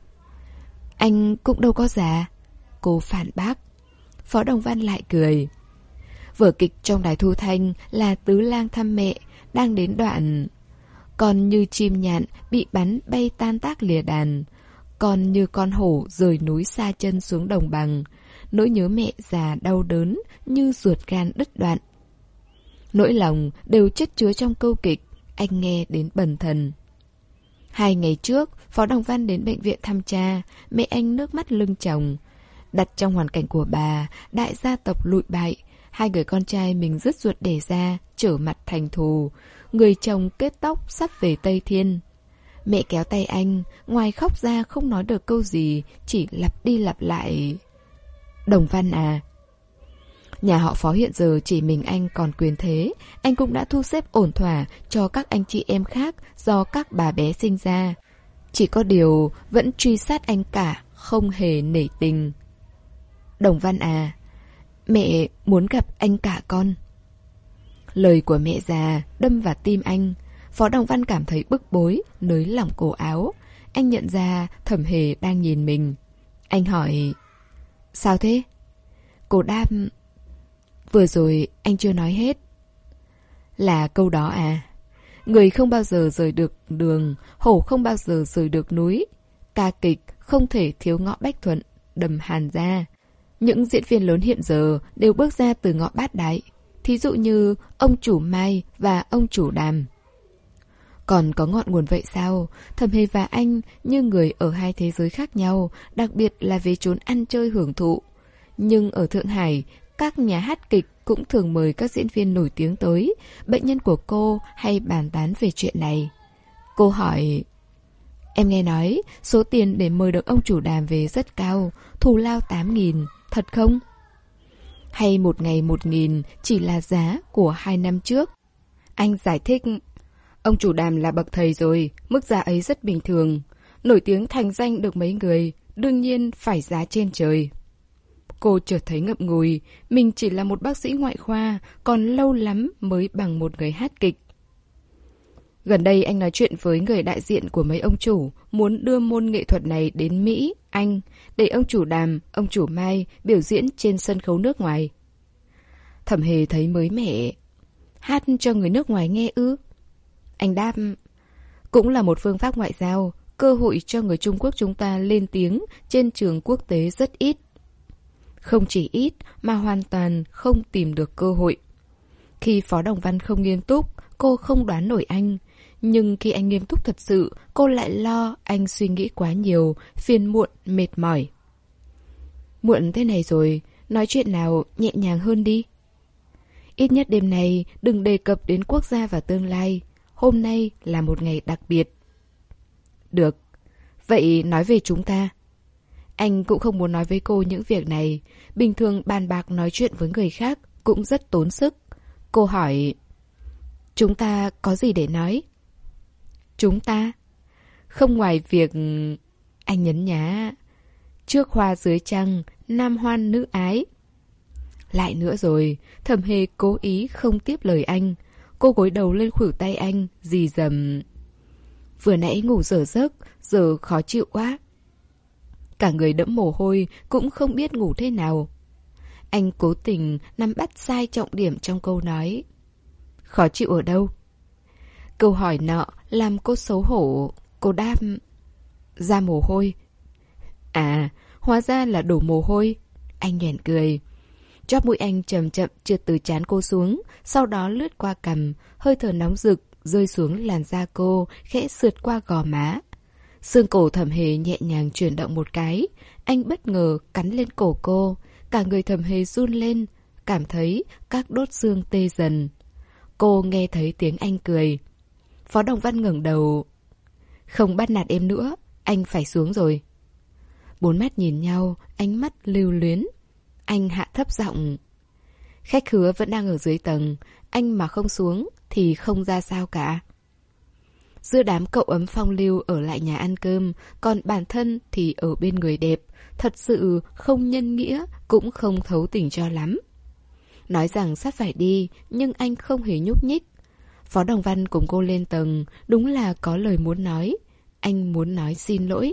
Anh cũng đâu có già. Cô phản bác. Phó Đồng Văn lại cười. Vở kịch trong đài thu thanh là Tứ Lang thăm mẹ, đang đến đoạn. Còn như chim nhạn bị bắn bay tan tác lìa đàn, còn như con hổ rời núi xa chân xuống đồng bằng, nỗi nhớ mẹ già đau đớn như ruột gan đứt đoạn. Nỗi lòng đều chất chứa trong câu kịch, anh nghe đến bần thần. Hai ngày trước, Phó Đồng Văn đến bệnh viện thăm cha, mẹ anh nước mắt lưng tròng. Đặt trong hoàn cảnh của bà, đại gia tộc lụi bại, hai người con trai mình rứt ruột đẻ ra, trở mặt thành thù. Người chồng kết tóc sắp về Tây Thiên. Mẹ kéo tay anh, ngoài khóc ra không nói được câu gì, chỉ lặp đi lặp lại. Đồng Văn à. Nhà họ Phó hiện giờ chỉ mình anh còn quyền thế, anh cũng đã thu xếp ổn thỏa cho các anh chị em khác do các bà bé sinh ra. Chỉ có điều vẫn truy sát anh cả, không hề nể tình. Đồng Văn à, mẹ muốn gặp anh cả con. Lời của mẹ già đâm vào tim anh. Phó Đồng Văn cảm thấy bức bối, nới lỏng cổ áo. Anh nhận ra Thẩm Hề đang nhìn mình. Anh hỏi, sao thế? Cô đáp, vừa rồi anh chưa nói hết. Là câu đó à? Người không bao giờ rời được đường, hổ không bao giờ rời được núi. Ca kịch không thể thiếu ngõ Bách Thuận, đầm Hàn Gia. Những diễn viên lớn hiện giờ đều bước ra từ ngõ Bát Đại. Thí dụ như ông chủ Mai và ông chủ Đàm. Còn có ngọn nguồn vậy sao? Thẩm Hề và anh như người ở hai thế giới khác nhau, đặc biệt là về chốn ăn chơi hưởng thụ. Nhưng ở Thượng Hải, các nhà hát kịch cũng thường mời các diễn viên nổi tiếng tới. Bệnh nhân của cô hay bàn tán về chuyện này. Cô hỏi, em nghe nói số tiền để mời được ông chủ Đàm về rất cao, thù lao tám nghìn, thật không? Hay một ngày một nghìn chỉ là giá của hai năm trước? Anh giải thích, ông chủ Đàm là bậc thầy rồi, mức giá ấy rất bình thường. Nổi tiếng thành danh được mấy người, đương nhiên phải giá trên trời. Cô chợt thấy ngậm ngùi, mình chỉ là một bác sĩ ngoại khoa, còn lâu lắm mới bằng một người hát kịch. Gần đây anh nói chuyện với người đại diện của mấy ông chủ, muốn đưa môn nghệ thuật này đến Mỹ, Anh, để ông chủ Đàm, ông chủ Mai biểu diễn trên sân khấu nước ngoài. Thẩm Hề thấy mới mẻ. Hát cho người nước ngoài nghe ư? Anh đáp, cũng là một phương pháp ngoại giao, cơ hội cho người Trung Quốc chúng ta lên tiếng trên trường quốc tế rất ít. Không chỉ ít mà hoàn toàn không tìm được cơ hội. Khi Phó Đồng Văn không nghiêm túc, cô không đoán nổi anh. Nhưng khi anh nghiêm túc thật sự, cô lại lo anh suy nghĩ quá nhiều, phiền muộn, mệt mỏi. Muộn thế này rồi, nói chuyện nào nhẹ nhàng hơn đi. Ít nhất đêm nay đừng đề cập đến quốc gia và tương lai. Hôm nay là một ngày đặc biệt. Được, vậy nói về chúng ta. Anh cũng không muốn nói với cô những việc này. Bình thường bàn bạc nói chuyện với người khác cũng rất tốn sức. Cô hỏi, chúng ta có gì để nói? Chúng ta? Không ngoài việc... Anh nhấn nhá. Trước hoa dưới trăng, nam hoan nữ ái. Lại nữa rồi, Thẩm Hề cố ý không tiếp lời anh. Cô gối đầu lên khuỷu tay anh, rì rầm. Vừa nãy ngủ dở giấc, giờ khó chịu quá. Cả người đẫm mồ hôi, cũng không biết ngủ thế nào. Anh cố tình nắm bắt sai trọng điểm trong câu nói. Khó chịu ở đâu? Câu hỏi nọ làm cô xấu hổ. Cô đáp, ra mồ hôi. À, hóa ra là đổ mồ hôi. Anh nhoẻn cười. Chóp mũi anh chậm chậm trượt từ trán cô xuống, sau đó lướt qua cằm, hơi thở nóng rực rơi xuống làn da cô, khẽ sượt qua gò má. Xương cổ Thẩm Hề nhẹ nhàng chuyển động một cái, anh bất ngờ cắn lên cổ cô, cả người Thẩm Hề run lên, cảm thấy các đốt xương tê dần. Cô nghe thấy tiếng anh cười. Phó Đồng Văn ngẩng đầu. Không bắt nạt em nữa, anh phải xuống rồi. Bốn mắt nhìn nhau, ánh mắt lưu luyến. Anh hạ thấp giọng. Khách khứa vẫn đang ở dưới tầng, anh mà không xuống thì không ra sao cả. Giữa đám cậu ấm phong lưu ở lại nhà ăn cơm, còn bản thân thì ở bên người đẹp, thật sự không nhân nghĩa, cũng không thấu tình cho lắm. Nói rằng sắp phải đi, nhưng anh không hề nhúc nhích. Phó Đồng Văn cùng cô lên tầng, đúng là có lời muốn nói. Anh muốn nói xin lỗi.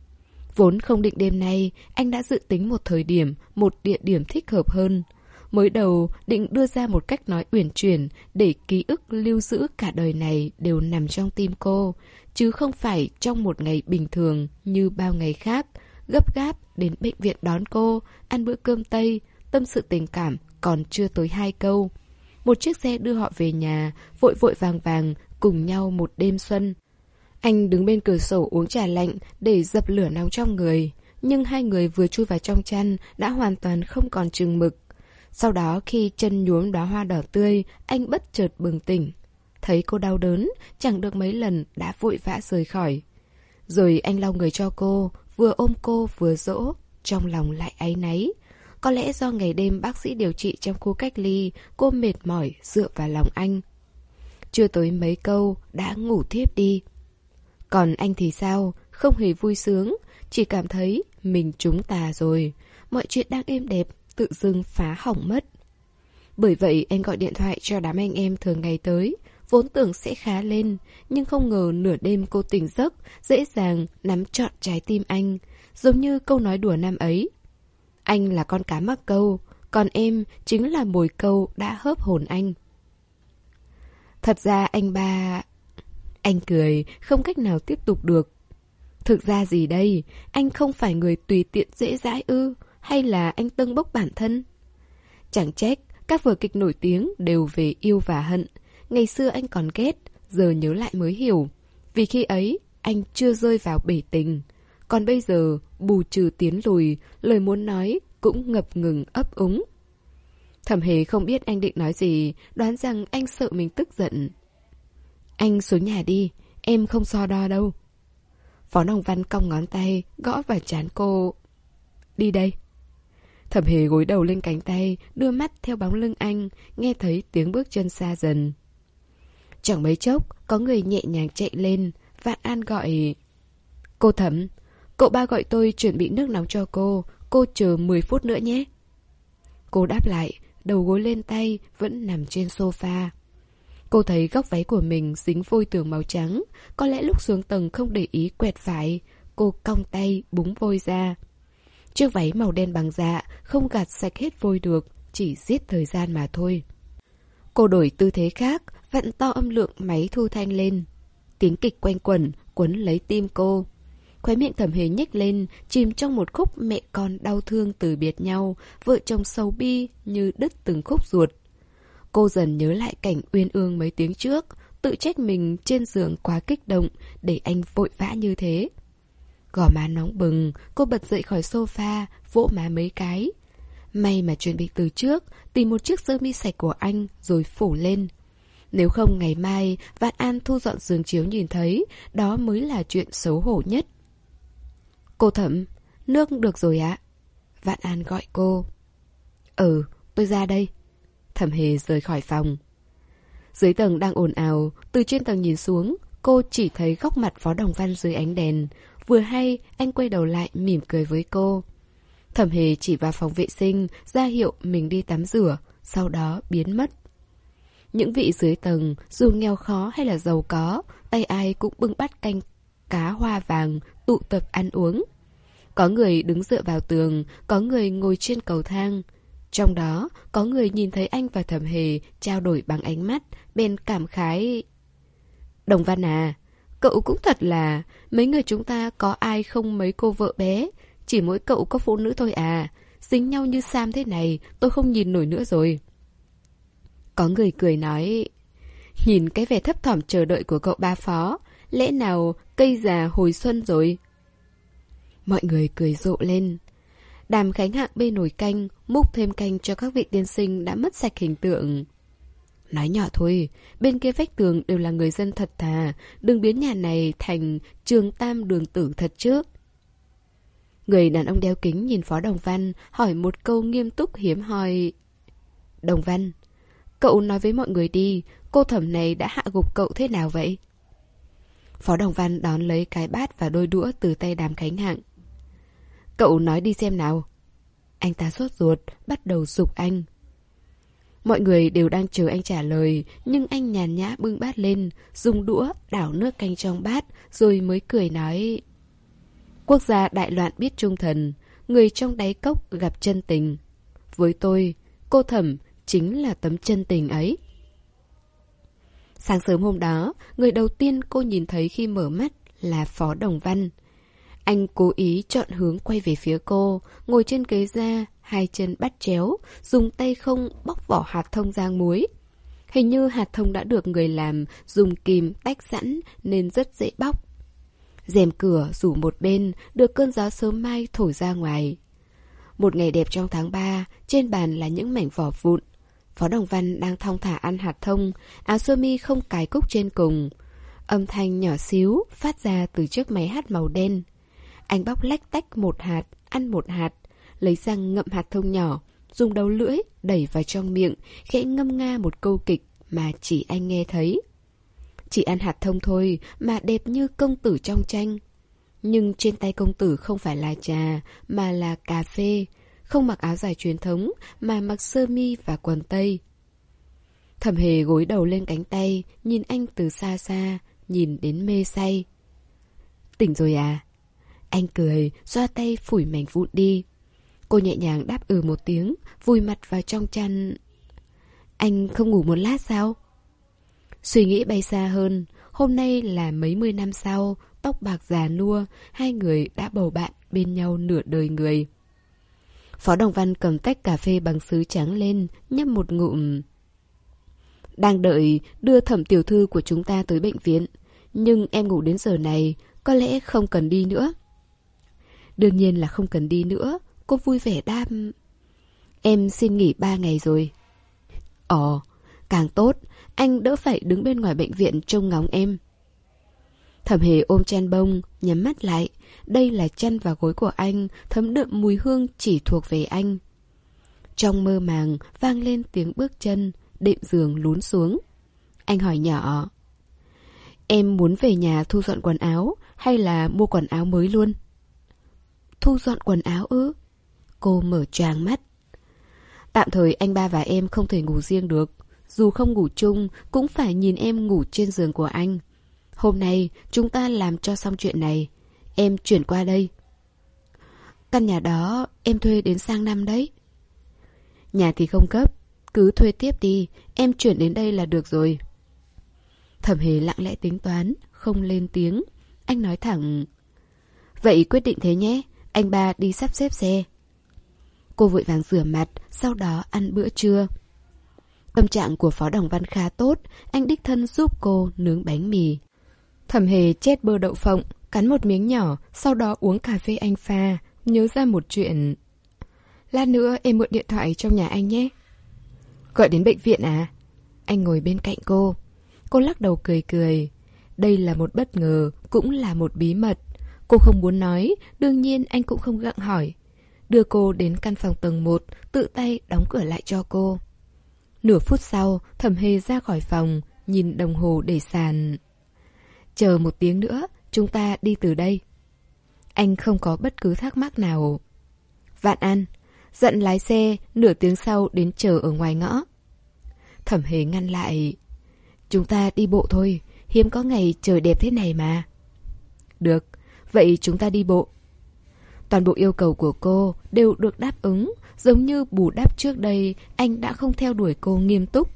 Vốn không định đêm nay, anh đã dự tính một thời điểm, một địa điểm thích hợp hơn. Mới đầu định đưa ra một cách nói uyển chuyển để ký ức lưu giữ cả đời này đều nằm trong tim cô, chứ không phải trong một ngày bình thường như bao ngày khác, gấp gáp đến bệnh viện đón cô, ăn bữa cơm Tây, tâm sự tình cảm còn chưa tới hai câu. Một chiếc xe đưa họ về nhà, vội vội vàng vàng, cùng nhau một đêm xuân. Anh đứng bên cửa sổ uống trà lạnh để dập lửa nóng trong người, nhưng hai người vừa chui vào trong chăn đã hoàn toàn không còn chừng mực. Sau đó khi chân nhuốm đóa hoa đỏ tươi, anh bất chợt bừng tỉnh. thấy cô đau đớn, chẳng được mấy lần đã vội vã rời khỏi. Rồi anh lau người cho cô, vừa ôm cô vừa dỗ, trong lòng lại áy náy. Có lẽ do ngày đêm bác sĩ điều trị trong khu cách ly, cô mệt mỏi dựa vào lòng anh. Chưa tới mấy câu đã ngủ thiếp đi. Còn anh thì sao? Không hề vui sướng, chỉ cảm thấy mình trúng tà rồi. Mọi chuyện đang êm đẹp, tự dưng phá hỏng mất. Bởi vậy anh gọi điện thoại cho đám anh em thường ngày tới, vốn tưởng sẽ khá lên, nhưng không ngờ nửa đêm cô tỉnh giấc, dễ dàng nắm trọn trái tim anh, giống như câu nói đùa năm ấy. Anh là con cá mắc câu, còn em chính là mồi câu đã hớp hồn anh. Thật ra anh ba... Anh cười, không cách nào tiếp tục được. Thực ra gì đây, anh không phải người tùy tiện dễ dãi ư, hay là anh tâng bốc bản thân? Chẳng trách, các vở kịch nổi tiếng đều về yêu và hận. Ngày xưa anh còn ghét, giờ nhớ lại mới hiểu. Vì khi ấy, anh chưa rơi vào bể tình. Còn bây giờ, bù trừ tiến lùi, lời muốn nói cũng ngập ngừng ấp úng. Thẩm Hề không biết anh định nói gì, đoán rằng anh sợ mình tức giận. Anh xuống nhà đi, em không so đo đâu. Phó Đồng Văn cong ngón tay, gõ vào trán cô. Đi đây. Thẩm Hề gối đầu lên cánh tay, đưa mắt theo bóng lưng anh, nghe thấy tiếng bước chân xa dần. Chẳng mấy chốc, có người nhẹ nhàng chạy lên, Vạn An gọi. Cô Thẩm, cậu ba gọi tôi chuẩn bị nước nóng cho cô, cô chờ mười phút nữa nhé. Cô đáp lại, đầu gối lên tay, vẫn nằm trên sofa. Cô thấy góc váy của mình dính vôi tường màu trắng, có lẽ lúc xuống tầng không để ý quẹt phải, cô cong tay búng vôi ra. Chiếc váy màu đen bằng dạ, không gạt sạch hết vôi được, chỉ giết thời gian mà thôi. Cô đổi tư thế khác, vặn to âm lượng máy thu thanh lên. Tiếng kịch quanh quẩn, quấn lấy tim cô. Khóe miệng Thẩm Hề nhếch lên, chìm trong một khúc mẹ con đau thương từ biệt nhau, vợ chồng sầu bi như đứt từng khúc ruột. Cô dần nhớ lại cảnh uyên ương mấy tiếng trước, tự trách mình trên giường quá kích động, để anh vội vã như thế. Gò má nóng bừng, cô bật dậy khỏi sofa, vỗ má mấy cái. May mà chuẩn bị từ trước, tìm một chiếc sơ mi sạch của anh rồi phủ lên. Nếu không ngày mai, Vạn An thu dọn giường chiếu nhìn thấy, đó mới là chuyện xấu hổ nhất. Cô Thẩm, nước được rồi ạ. Vạn An gọi cô. Ừ, tôi ra đây. Thẩm Hề rời khỏi phòng. Dưới tầng đang ồn ào, từ trên tầng nhìn xuống, cô chỉ thấy góc mặt Phó Đồng Văn dưới ánh đèn. Vừa hay, anh quay đầu lại mỉm cười với cô. Thẩm Hề chỉ vào phòng vệ sinh, ra hiệu mình đi tắm rửa, sau đó biến mất. Những vị dưới tầng, dù nghèo khó hay là giàu có, tay ai cũng bưng bát canh cá hoa vàng, tụ tập ăn uống. Có người đứng dựa vào tường, có người ngồi trên cầu thang. Trong đó, có người nhìn thấy anh và Thẩm Hề trao đổi bằng ánh mắt, bên cảm khái. Đồng Văn à, cậu cũng thật là, mấy người chúng ta có ai không mấy cô vợ bé, chỉ mỗi cậu có phụ nữ thôi à, dính nhau như Sam thế này, tôi không nhìn nổi nữa rồi. Có người cười nói, nhìn cái vẻ thấp thỏm chờ đợi của cậu ba Phó, lẽ nào cây già hồi xuân rồi? Mọi người cười rộ lên. Đàm Khánh Hạng bê nồi canh, múc thêm canh cho các vị tiên sinh đã mất sạch hình tượng. Nói nhỏ thôi, bên kia vách tường đều là người dân thật thà, đừng biến nhà này thành trường tam đường tử thật chứ. Người đàn ông đeo kính nhìn Phó Đồng Văn, hỏi một câu nghiêm túc hiếm hoi. Đồng Văn, cậu nói với mọi người đi, cô Thẩm này đã hạ gục cậu thế nào vậy? Phó Đồng Văn đón lấy cái bát và đôi đũa từ tay Đàm Khánh Hạng. Cậu nói đi xem nào. Anh ta sốt ruột, bắt đầu giục anh. Mọi người đều đang chờ anh trả lời, nhưng anh nhàn nhã bưng bát lên, dùng đũa đảo nước canh trong bát, rồi mới cười nói. Quốc gia đại loạn biết trung thần, người trong đáy cốc gặp chân tình. Với tôi, cô Thẩm chính là tấm chân tình ấy. Sáng sớm hôm đó, người đầu tiên cô nhìn thấy khi mở mắt là Phó Đồng Văn. Anh cố ý chọn hướng quay về phía cô, ngồi trên ghế da, hai chân bắt chéo, dùng tay không bóc vỏ hạt thông rang muối. Hình như hạt thông đã được người làm dùng kìm tách sẵn nên rất dễ bóc. Rèm cửa rủ một bên, được cơn gió sớm mai thổi ra ngoài. Một ngày đẹp trong tháng ba, trên bàn là những mảnh vỏ vụn. Phó Đồng Văn đang thong thả ăn hạt thông, áo sơ mi không cài cúc trên cùng. Âm thanh nhỏ xíu phát ra từ chiếc máy hát màu đen. Anh bóc lách tách một hạt, ăn một hạt, lấy răng ngậm hạt thông nhỏ, dùng đầu lưỡi đẩy vào trong miệng, khẽ ngâm nga một câu kịch mà chỉ anh nghe thấy. Chỉ ăn hạt thông thôi mà đẹp như công tử trong tranh. Nhưng trên tay công tử không phải là trà, mà là cà phê. Không mặc áo dài truyền thống, mà mặc sơ mi và quần tây. Thẩm Hề gối đầu lên cánh tay, nhìn anh từ xa xa, nhìn đến mê say. Tỉnh rồi à? Anh cười, xoa tay phủi mảnh vụn đi. Cô nhẹ nhàng đáp ừ một tiếng, vùi mặt vào trong chăn. Anh không ngủ một lát sao? Suy nghĩ bay xa hơn. Hôm nay là mấy mươi năm sau, tóc bạc già nua, hai người đã bầu bạn bên nhau nửa đời người. Phó Đồng Văn cầm tách cà phê bằng sứ trắng lên, nhấp một ngụm. Đang đợi đưa Thẩm tiểu thư của chúng ta tới bệnh viện, nhưng em ngủ đến giờ này, có lẽ không cần đi nữa. Đương nhiên là không cần đi nữa, cô vui vẻ đáp. Em xin nghỉ ba ngày rồi. Ồ, càng tốt, anh đỡ phải đứng bên ngoài bệnh viện trông ngóng em. Thẩm Hề ôm chăn bông, nhắm mắt lại. Đây là chăn và gối của anh, thấm đượm mùi hương chỉ thuộc về anh. Trong mơ màng vang lên tiếng bước chân, đệm giường lún xuống. Anh hỏi nhỏ. Em muốn về nhà thu dọn quần áo hay là mua quần áo mới luôn? Thu dọn quần áo ư? Cô mở choàng mắt. Tạm thời anh ba và em không thể ngủ riêng được. Dù không ngủ chung cũng phải nhìn em ngủ trên giường của anh. Hôm nay chúng ta làm cho xong chuyện này. Em chuyển qua đây. Căn nhà đó em thuê đến sang năm đấy. Nhà thì không cấp, cứ thuê tiếp đi. Em chuyển đến đây là được rồi. Thẩm Hề lặng lẽ tính toán, không lên tiếng. Anh nói thẳng. Vậy quyết định thế nhé. Anh ba đi sắp xếp xe. Cô vội vàng rửa mặt, sau đó ăn bữa trưa. Tâm trạng của Phó Đồng Văn khá tốt. Anh đích thân giúp cô nướng bánh mì. Thẩm Hề chét bơ đậu phộng, cắn một miếng nhỏ, sau đó uống cà phê anh pha, nhớ ra một chuyện. Lát nữa em mượn điện thoại trong nhà anh nhé. Gọi đến bệnh viện à? Anh ngồi bên cạnh cô. Cô lắc đầu cười cười. Đây là một bất ngờ, cũng là một bí mật. Cô không muốn nói, đương nhiên anh cũng không gặng hỏi. Đưa cô đến căn phòng tầng một, tự tay đóng cửa lại cho cô. Nửa phút sau, Thẩm Hề ra khỏi phòng, nhìn đồng hồ để sàn. Chờ một tiếng nữa, chúng ta đi từ đây. Anh không có bất cứ thắc mắc nào. Vạn An, dặn lái xe nửa tiếng sau đến chờ ở ngoài ngõ. Thẩm Hề ngăn lại. Chúng ta đi bộ thôi, hiếm có ngày trời đẹp thế này mà. Được, vậy chúng ta đi bộ. Toàn bộ yêu cầu của cô đều được đáp ứng, giống như bù đắp trước đây anh đã không theo đuổi cô nghiêm túc.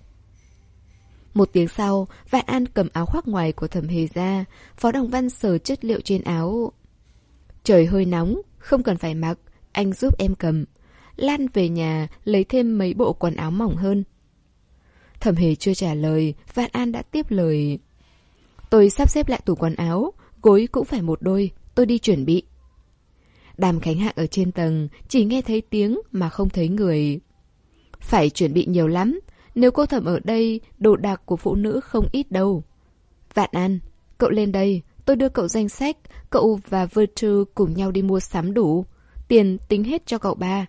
Một tiếng sau, Vạn An cầm áo khoác ngoài của Thẩm Hề ra. Phó Đồng Văn sờ chất liệu trên áo. Trời hơi nóng, không cần phải mặc, anh giúp em cầm. Lan về nhà lấy thêm mấy bộ quần áo mỏng hơn. Thẩm Hề chưa trả lời, Vạn An đã tiếp lời. Tôi sắp xếp lại tủ quần áo, gối cũng phải một đôi, tôi đi chuẩn bị. Đàm Khánh Hạng ở trên tầng, chỉ nghe thấy tiếng mà không thấy người. Phải chuẩn bị nhiều lắm, nếu cô Thẩm ở đây, đồ đạc của phụ nữ không ít đâu. Vạn An, cậu lên đây, tôi đưa cậu danh sách, cậu và Virtue cùng nhau đi mua sắm đủ. Tiền tính hết cho cậu ba.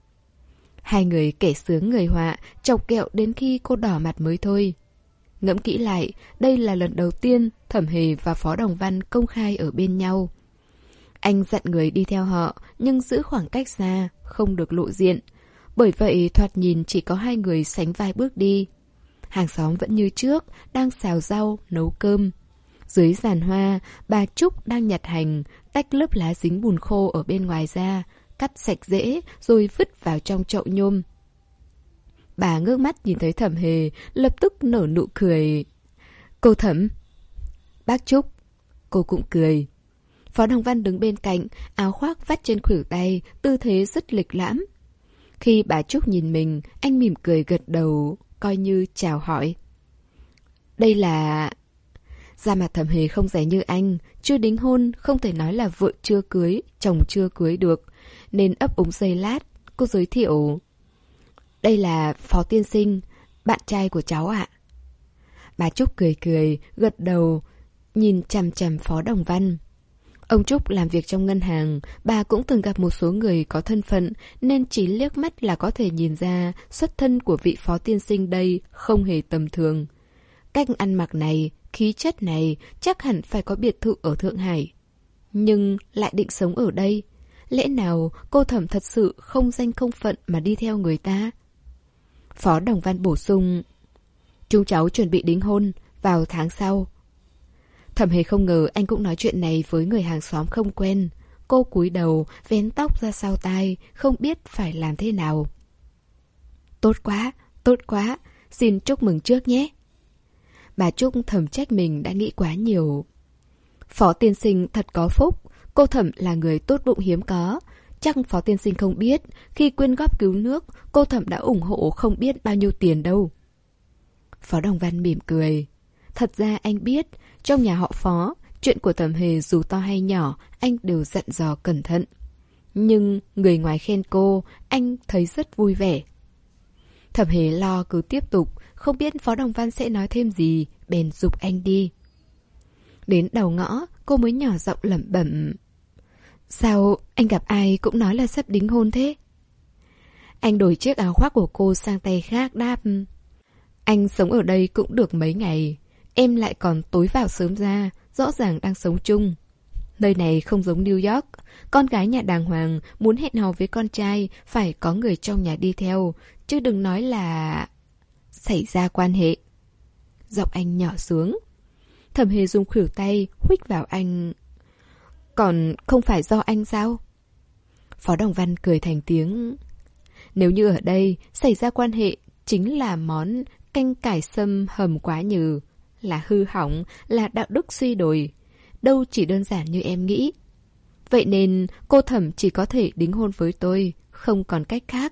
Hai người kẻ sướng người họa, chọc kẹo đến khi cô đỏ mặt mới thôi. Ngẫm kỹ lại, đây là lần đầu tiên Thẩm Hề và Phó Đồng Văn công khai ở bên nhau. Anh dặn người đi theo họ, nhưng giữ khoảng cách xa, không được lộ diện. Bởi vậy thoạt nhìn chỉ có hai người sánh vai bước đi. Hàng xóm vẫn như trước, đang xào rau, nấu cơm. Dưới giàn hoa, bà Trúc đang nhặt hành, tách lớp lá dính bùn khô ở bên ngoài ra, cắt sạch rễ rồi vứt vào trong chậu nhôm. Bà ngước mắt nhìn thấy Thẩm Hề, lập tức nở nụ cười. Cô Thẩm. Bác Trúc. Cô cũng cười. Phó Đồng Văn đứng bên cạnh, áo khoác vắt trên khuỷu tay, tư thế rất lịch lãm. Khi bà Trúc nhìn mình, anh mỉm cười gật đầu, coi như chào hỏi. Đây là... Da mặt Thẩm Hề không rẻ như anh, chưa đính hôn, không thể nói là vợ chưa cưới, chồng chưa cưới được, nên ấp úng giây lát, cô giới thiệu. Đây là Phó tiên sinh, Bạn trai của cháu ạ. Bà Trúc cười cười, gật đầu, nhìn chằm chằm Phó Đồng Văn. Ông Trúc làm việc trong ngân hàng, bà cũng từng gặp một số người có thân phận nên chỉ liếc mắt là có thể nhìn ra xuất thân của vị phó tiên sinh đây không hề tầm thường. Cách ăn mặc này, khí chất này chắc hẳn phải có biệt thự ở Thượng Hải. Nhưng lại định sống ở đây. Lẽ nào cô Thẩm thật sự không danh không phận mà đi theo người ta? Phó Đồng Văn bổ sung, chúng cháu chuẩn bị đính hôn vào tháng sau. Thẩm Hề không ngờ anh cũng nói chuyện này với người hàng xóm không quen. Cô cúi đầu, vén tóc ra sau tai, không biết phải làm thế nào. Tốt quá, tốt quá, xin chúc mừng trước nhé. Bà Trúc thầm trách mình đã nghĩ quá nhiều. Phó tiên sinh thật có phúc, cô Thẩm là người tốt bụng hiếm có. Chắc Phó tiên sinh không biết, khi quyên góp cứu nước, cô Thẩm đã ủng hộ không biết bao nhiêu tiền đâu. Phó Đồng Văn mỉm cười. Thật ra anh biết, trong nhà họ Phó, chuyện của Thẩm Hề dù to hay nhỏ, anh đều dặn dò cẩn thận. Nhưng người ngoài khen cô, anh thấy rất vui vẻ. Thẩm Hề lo cứ tiếp tục, không biết Phó Đồng Văn sẽ nói thêm gì, bèn giục anh đi. Đến đầu ngõ, cô mới nhỏ giọng lẩm bẩm. Sao anh gặp ai cũng nói là sắp đính hôn thế? Anh đổi chiếc áo khoác của cô sang tay khác đáp. Anh sống ở đây cũng được mấy ngày. Em lại còn tối vào sớm ra, rõ ràng đang sống chung. Nơi này không giống New York. Con gái nhà đàng hoàng muốn hẹn hò với con trai phải có người trong nhà đi theo, chứ đừng nói là xảy ra quan hệ. Giọng anh nhỏ xuống. Thẩm Hề dùng khuỷu tay huých vào anh. Còn không phải do anh sao? Phó Đồng Văn cười thành tiếng. Nếu như ở đây xảy ra quan hệ chính là món canh cải sâm hầm quá nhừ, là hư hỏng, là đạo đức suy đồi. Đâu chỉ đơn giản như em nghĩ. Vậy nên cô Thẩm chỉ có thể đính hôn với tôi, không còn cách khác.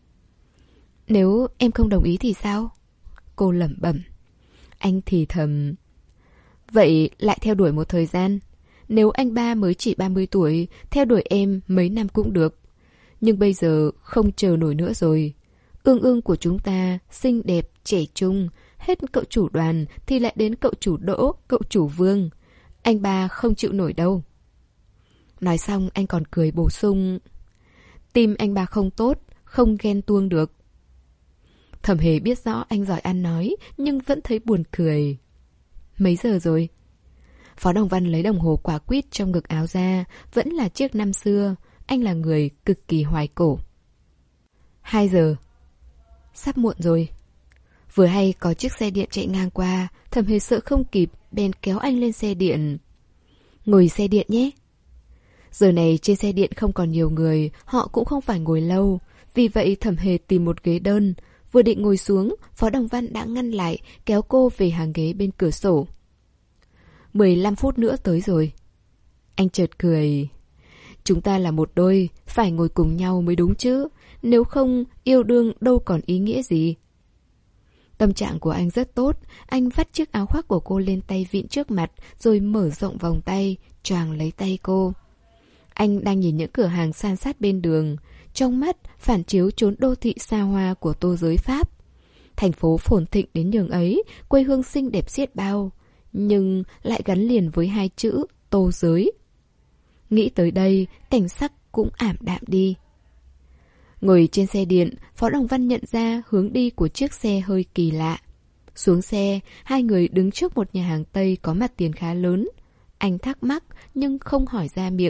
Nếu em không đồng ý thì sao? Cô lẩm bẩm. Anh thì thầm. Vậy lại theo đuổi một thời gian. Nếu anh ba mới chỉ ba mươi tuổi, theo đuổi em mấy năm cũng được. Nhưng bây giờ không chờ nổi nữa rồi. Ương ương của chúng ta xinh đẹp, trẻ trung. Hết cậu chủ Đoàn thì lại đến cậu chủ Đỗ, cậu chủ Vương. Anh ba không chịu nổi đâu. Nói xong anh còn cười bổ sung. Tim anh ba không tốt, không ghen tuông được. Thẩm Hề biết rõ anh giỏi ăn nói, nhưng vẫn thấy buồn cười. Mấy giờ rồi? Phó Đồng Văn lấy đồng hồ quả quýt trong ngực áo ra, vẫn là chiếc năm xưa. Anh là người cực kỳ hoài cổ. Hai giờ. Sắp muộn rồi. Vừa hay có chiếc xe điện chạy ngang qua, Thẩm Hề sợ không kịp, bèn kéo anh lên xe điện. Ngồi xe điện nhé. Giờ này trên xe điện không còn nhiều người, họ cũng không phải ngồi lâu. Vì vậy Thẩm Hề tìm một ghế đơn. Vừa định ngồi xuống, Phó Đồng Văn đã ngăn lại, kéo cô về hàng ghế bên cửa sổ. mười lăm phút nữa tới rồi. Anh chợt cười. Chúng ta là một đôi, phải ngồi cùng nhau mới đúng chứ. Nếu không, yêu đương đâu còn ý nghĩa gì. Tâm trạng của anh rất tốt. Anh vắt chiếc áo khoác của cô lên tay vịn trước mặt, rồi mở rộng vòng tay, choàng lấy tay cô. Anh đang nhìn những cửa hàng san sát bên đường. Trong mắt phản chiếu chốn đô thị xa hoa của tô giới Pháp. Thành phố phồn thịnh đến nhường ấy, quê hương xinh đẹp xiết bao, nhưng lại gắn liền với hai chữ tô giới. Nghĩ tới đây, cảnh sắc cũng ảm đạm đi. Ngồi trên xe điện, Phó Đồng Văn nhận ra hướng đi của chiếc xe hơi kỳ lạ. Xuống xe, hai người đứng trước một nhà hàng Tây có mặt tiền khá lớn. Anh thắc mắc nhưng không hỏi ra miệng.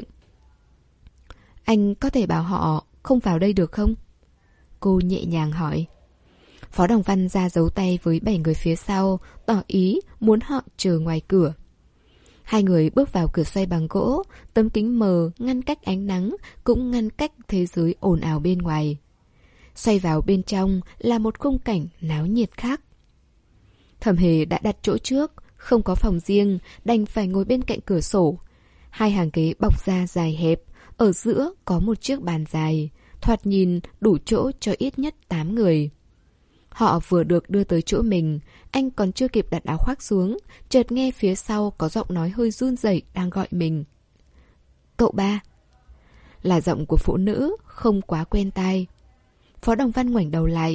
Anh có thể bảo họ không vào đây được không? Cô nhẹ nhàng hỏi. Phó Đồng Văn ra dấu tay với bảy người phía sau, tỏ ý muốn họ chờ ngoài cửa. Hai người bước vào cửa xoay bằng gỗ, tấm kính mờ ngăn cách ánh nắng, cũng ngăn cách thế giới ồn ào bên ngoài. Xoay vào bên trong là một khung cảnh náo nhiệt khác. Thẩm Hề đã đặt chỗ trước, không có phòng riêng, đành phải ngồi bên cạnh cửa sổ. Hai hàng ghế bọc da dài hẹp, ở giữa có một chiếc bàn dài, thoạt nhìn đủ chỗ cho ít nhất tám người. Họ vừa được đưa tới chỗ mình, anh còn chưa kịp đặt áo khoác xuống, chợt nghe phía sau có giọng nói hơi run rẩy đang gọi mình. Cậu ba. Là giọng của phụ nữ, không quá quen tai. Phó Đồng Văn ngoảnh đầu lại,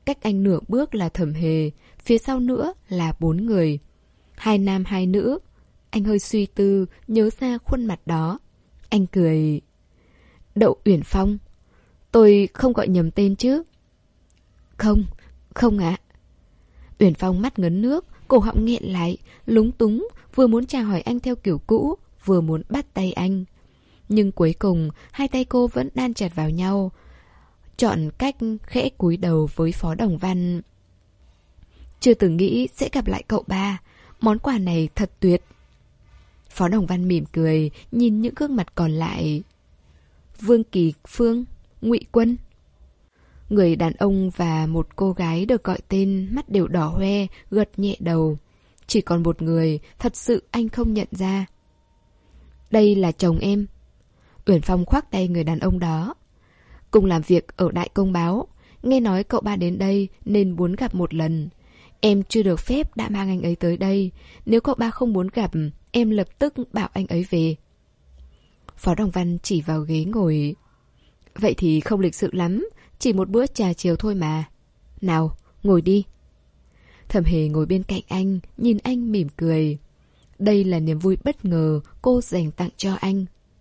cách anh nửa bước là Thẩm Hề, phía sau nữa là bốn người. Hai nam hai nữ. Anh hơi suy tư, nhớ ra khuôn mặt đó. Anh cười. Đậu Uyển Phong. Tôi không gọi nhầm tên chứ? Không, không ạ. Uyển Phong mắt ngấn nước, cổ họng nghẹn lại, lúng túng, vừa muốn chào hỏi anh theo kiểu cũ, vừa muốn bắt tay anh. Nhưng cuối cùng, hai tay cô vẫn đan chặt vào nhau, chọn cách khẽ cúi đầu với Phó Đồng Văn. Chưa từng nghĩ sẽ gặp lại cậu ba, món quà này thật tuyệt. Phó Đồng Văn mỉm cười, nhìn những gương mặt còn lại. Vương Kỳ Phương, Ngụy Quân. Người đàn ông và một cô gái được gọi tên mắt đều đỏ hoe, gật nhẹ đầu. Chỉ còn một người, thật sự anh không nhận ra. Đây là chồng em. Uyển Phong khoác tay người đàn ông đó. Cùng làm việc ở Đại Công Báo. Nghe nói cậu ba đến đây nên muốn gặp một lần. Em chưa được phép đã mang anh ấy tới đây. Nếu cậu ba không muốn gặp, em lập tức bảo anh ấy về. Phó Đồng Văn chỉ vào ghế ngồi. Vậy thì không lịch sự lắm, chỉ một bữa trà chiều thôi mà. Nào, ngồi đi. Thẩm Hề ngồi bên cạnh anh, nhìn anh mỉm cười. Đây là niềm vui bất ngờ cô dành tặng cho anh.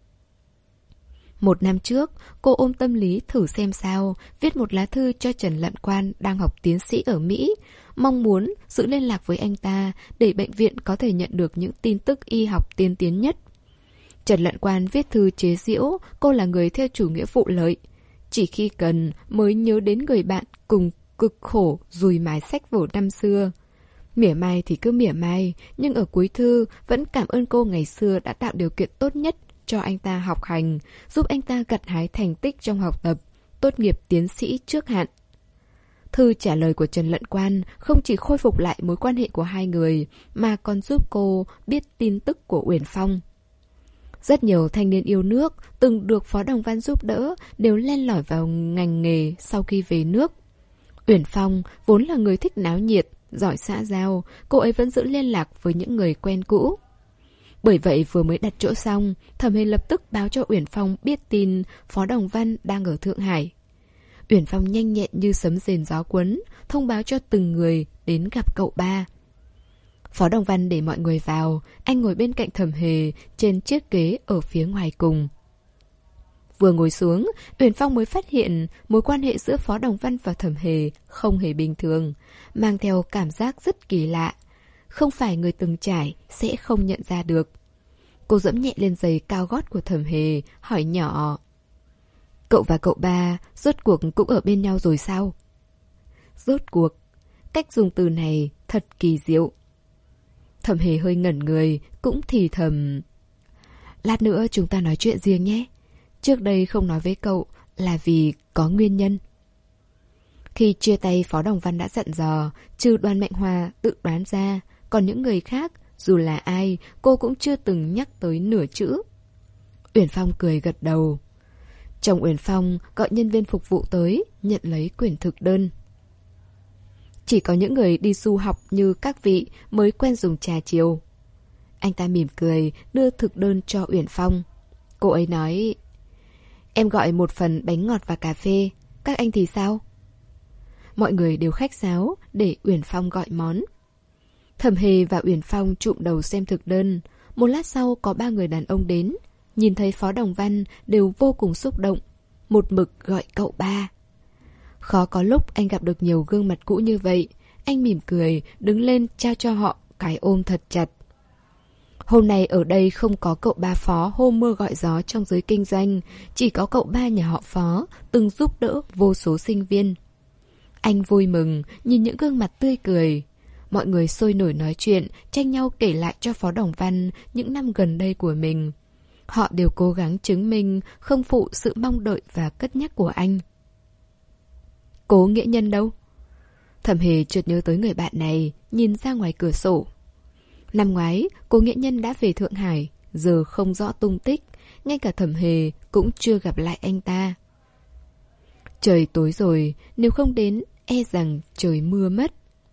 Một năm trước, cô ôm tâm lý thử xem sao, viết một lá thư cho Trần Lận Quan đang học tiến sĩ ở Mỹ, mong muốn giữ liên lạc với anh ta để bệnh viện có thể nhận được những tin tức y học tiên tiến nhất. Trần Lận Quan viết thư chế giễu cô là người theo chủ nghĩa vụ lợi. Chỉ khi cần mới nhớ đến người bạn cùng cực khổ dùi mài sách vở năm xưa. Mỉa mai thì cứ mỉa mai, nhưng ở cuối thư vẫn cảm ơn cô ngày xưa đã tạo điều kiện tốt nhất cho anh ta học hành, giúp anh ta gặt hái thành tích trong học tập, tốt nghiệp tiến sĩ trước hạn. Thư trả lời của Trần Lận Quan không chỉ khôi phục lại mối quan hệ của hai người, mà còn giúp cô biết tin tức của Uyển Phong. Rất nhiều thanh niên yêu nước từng được Phó Đồng Văn giúp đỡ đều len lỏi vào ngành nghề sau khi về nước. Uyển Phong vốn là người thích náo nhiệt, giỏi xã giao, cô ấy vẫn giữ liên lạc với những người quen cũ. Bởi vậy vừa mới đặt chỗ xong, Thẩm Hề lập tức báo cho Uyển Phong biết tin Phó Đồng Văn đang ở Thượng Hải. Uyển Phong nhanh nhẹn như sấm rền gió cuốn, thông báo cho từng người đến gặp cậu ba. Phó Đồng Văn để mọi người vào, anh ngồi bên cạnh Thẩm Hề trên chiếc ghế ở phía ngoài cùng. Vừa ngồi xuống, Uyển Phong mới phát hiện mối quan hệ giữa Phó Đồng Văn và Thẩm Hề không hề bình thường, mang theo cảm giác rất kỳ lạ. Không phải người từng trải sẽ không nhận ra được. Cô dẫm nhẹ lên giày cao gót của Thẩm Hề, hỏi nhỏ. Cậu và cậu ba rốt cuộc cũng ở bên nhau rồi sao? Rốt cuộc, cách dùng từ này thật kỳ diệu. Thẩm Hề hơi ngẩn người, cũng thì thầm. Lát nữa chúng ta nói chuyện riêng nhé. Trước đây không nói với cậu là vì có nguyên nhân. Khi chia tay, Phó Đồng Văn đã dặn dò, trừ Đoàn Mạnh Hòa tự đoán ra, còn những người khác, dù là ai, cô cũng chưa từng nhắc tới nửa chữ. Uyển Phong cười gật đầu. Chồng Uyển Phong gọi nhân viên phục vụ tới, nhận lấy quyển thực đơn. Chỉ có những người đi du học như các vị mới quen dùng trà chiều. Anh ta mỉm cười, đưa thực đơn cho Uyển Phong. Cô ấy nói, em gọi một phần bánh ngọt và cà phê, các anh thì sao? Mọi người đều khách sáo để Uyển Phong gọi món. Thẩm Hề và Uyển Phong chụm đầu xem thực đơn. Một lát sau có ba người đàn ông đến. Nhìn thấy Phó Đồng Văn đều vô cùng xúc động, một mực gọi cậu ba. Khó có lúc anh gặp được nhiều gương mặt cũ như vậy. Anh mỉm cười, đứng lên trao cho họ cái ôm thật chặt. Hôm nay ở đây không có cậu ba Phó hô mưa gọi gió trong giới kinh doanh, chỉ có cậu ba nhà họ Phó từng giúp đỡ vô số sinh viên. Anh vui mừng nhìn những gương mặt tươi cười. Mọi người sôi nổi nói chuyện, tranh nhau kể lại cho Phó Đồng Văn những năm gần đây của mình. Họ đều cố gắng chứng minh không phụ sự mong đợi và cất nhắc của anh. Cố Nghĩa Nhân đâu? Thẩm Hề chợt nhớ tới người bạn này, nhìn ra ngoài cửa sổ. Năm ngoái, Cố Nghĩa Nhân đã về Thượng Hải, giờ không rõ tung tích, ngay cả Thẩm Hề cũng chưa gặp lại anh ta. Trời tối rồi, nếu không đến, e rằng trời mưa mất.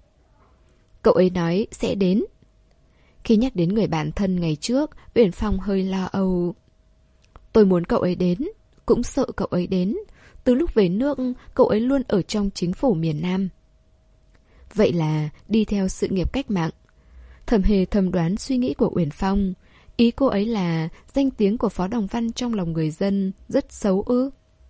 Cậu ấy nói sẽ đến. Khi nhắc đến người bạn thân ngày trước, Uyển Phong hơi lo âu. Tôi muốn cậu ấy đến, cũng sợ cậu ấy đến. Từ lúc về nước, cậu ấy luôn ở trong chính phủ miền Nam. Vậy là đi theo sự nghiệp cách mạng. Thẩm Hề thầm đoán suy nghĩ của Uyển Phong. Ý cô ấy là danh tiếng của Phó Đồng Văn trong lòng người dân rất xấu ư?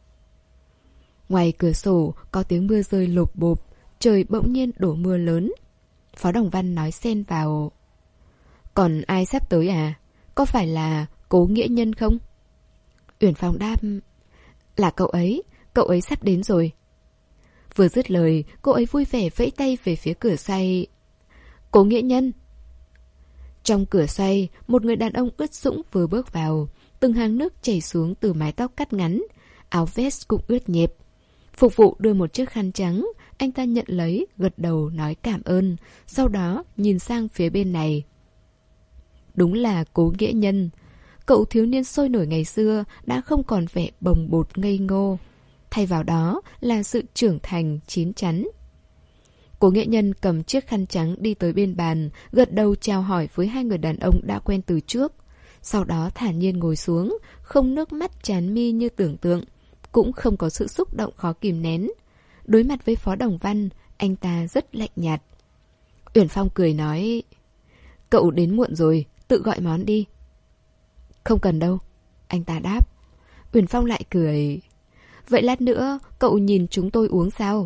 Ngoài cửa sổ có tiếng mưa rơi lộp bộp, trời bỗng nhiên đổ mưa lớn. Phó Đồng Văn nói xen vào: Còn ai sắp tới à? Có phải là Cố Nghĩa Nhân không? Uyển Phong đáp: Là cậu ấy, cậu ấy sắp đến rồi. Vừa dứt lời, cô ấy vui vẻ vẫy tay về phía cửa xoay. Cố Nghĩa Nhân! Trong cửa xoay, một người đàn ông ướt sũng vừa bước vào. Từng hàng nước chảy xuống từ mái tóc cắt ngắn, áo vest cũng ướt nhẹp. Phục vụ đưa một chiếc khăn trắng, anh ta nhận lấy, gật đầu nói cảm ơn, sau đó nhìn sang phía bên này. Đúng là Cố Nghĩa Nhân. Cậu thiếu niên sôi nổi ngày xưa đã không còn vẻ bồng bột ngây ngô. Thay vào đó là sự trưởng thành chín chắn. Cố Nghĩa Nhân cầm chiếc khăn trắng đi tới bên bàn, gật đầu chào hỏi với hai người đàn ông đã quen từ trước. Sau đó thản nhiên ngồi xuống, không nước mắt tràn mi như tưởng tượng, cũng không có sự xúc động khó kìm nén. Đối mặt với Phó Đồng Văn, anh ta rất lạnh nhạt. Uyển Phong cười nói: Cậu đến muộn rồi, tự gọi món đi. Không cần đâu, anh ta đáp. Uyển Phong lại cười: Vậy lát nữa cậu nhìn chúng tôi uống sao?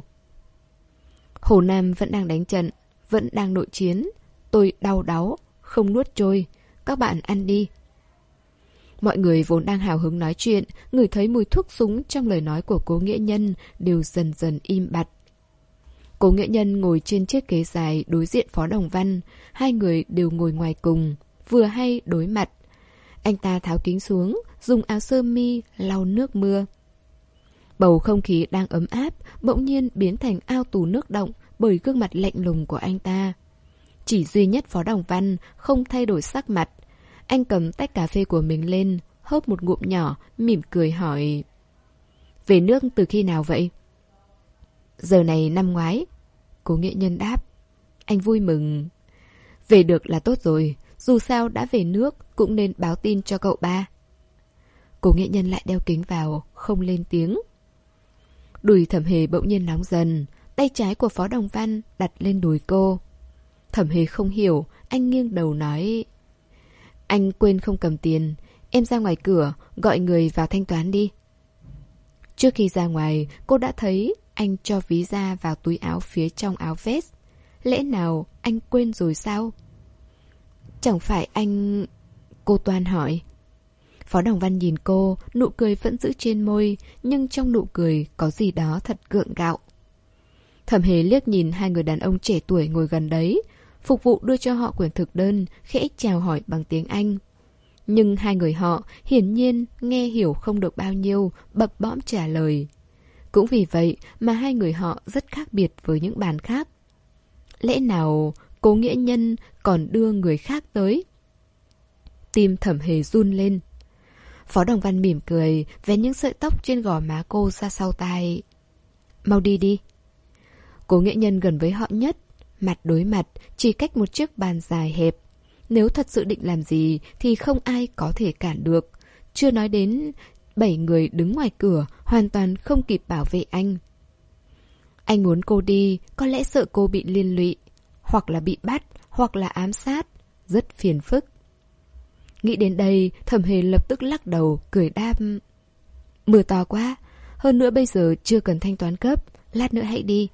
Hồ Nam vẫn đang đánh trận, vẫn đang nội chiến. Tôi đau đáu, không nuốt trôi. Các bạn ăn đi. Mọi người vốn đang hào hứng nói chuyện, ngửi thấy mùi thuốc súng trong lời nói của Cố Nghĩa Nhân đều dần dần im bặt. Cố Nghĩa Nhân ngồi trên chiếc ghế dài đối diện Phó Đồng Văn. Hai người đều ngồi ngoài cùng, vừa hay đối mặt. Anh ta tháo kính xuống, dùng áo sơ mi lau nước mưa. Bầu không khí đang ấm áp bỗng nhiên biến thành ao tù nước động bởi gương mặt lạnh lùng của anh ta. Chỉ duy nhất Phó Đồng Văn không thay đổi sắc mặt. Anh cầm tách cà phê của mình lên, hớp một ngụm nhỏ, mỉm cười hỏi: Về nước từ khi nào vậy? Giờ này năm ngoái. Cố Nghĩa Nhân đáp. Anh vui mừng. Về được là tốt rồi, dù sao đã về nước cũng nên báo tin cho cậu ba. Cố Nghĩa Nhân lại đeo kính vào, không lên tiếng. Đùi Thẩm Hề bỗng nhiên nóng dần, tay trái của Phó Đồng Văn đặt lên đùi cô. Thẩm Hề không hiểu, anh nghiêng đầu nói: Anh quên không cầm tiền, em ra ngoài cửa gọi người vào thanh toán đi. Trước khi ra ngoài, cô đã thấy anh cho ví da vào túi áo phía trong áo vest. Lẽ nào anh quên rồi sao? Chẳng phải anh... Cô toan hỏi. Phó Đồng Văn nhìn cô, nụ cười vẫn giữ trên môi, nhưng trong nụ cười có gì đó thật gượng gạo. Thẩm Hề liếc nhìn hai người đàn ông trẻ tuổi ngồi gần đấy. Phục vụ đưa cho họ quyển thực đơn, khẽ chào hỏi bằng tiếng Anh. Nhưng hai người họ hiển nhiên nghe hiểu không được bao nhiêu, bập bõm trả lời. Cũng vì vậy mà hai người họ rất khác biệt với những bàn khác. Lẽ nào Cố Nghĩa Nhân còn đưa người khác tới? Tim Thẩm Hề run lên. Phó Đồng Văn mỉm cười, vén những sợi tóc trên gò má cô ra sau tai. Mau đi đi. Cố Nghĩa Nhân gần với họ nhất, mặt đối mặt, chỉ cách một chiếc bàn dài hẹp. Nếu thật sự định làm gì thì không ai có thể cản được. Chưa nói đến bảy người đứng ngoài cửa, hoàn toàn không kịp bảo vệ anh. Anh muốn cô đi, có lẽ sợ cô bị liên lụy, hoặc là bị bắt, hoặc là ám sát. Rất phiền phức. Nghĩ đến đây, Thẩm Hề lập tức lắc đầu, cười đáp. Mưa to quá, hơn nữa bây giờ chưa cần thanh toán cấp, lát nữa hãy đi.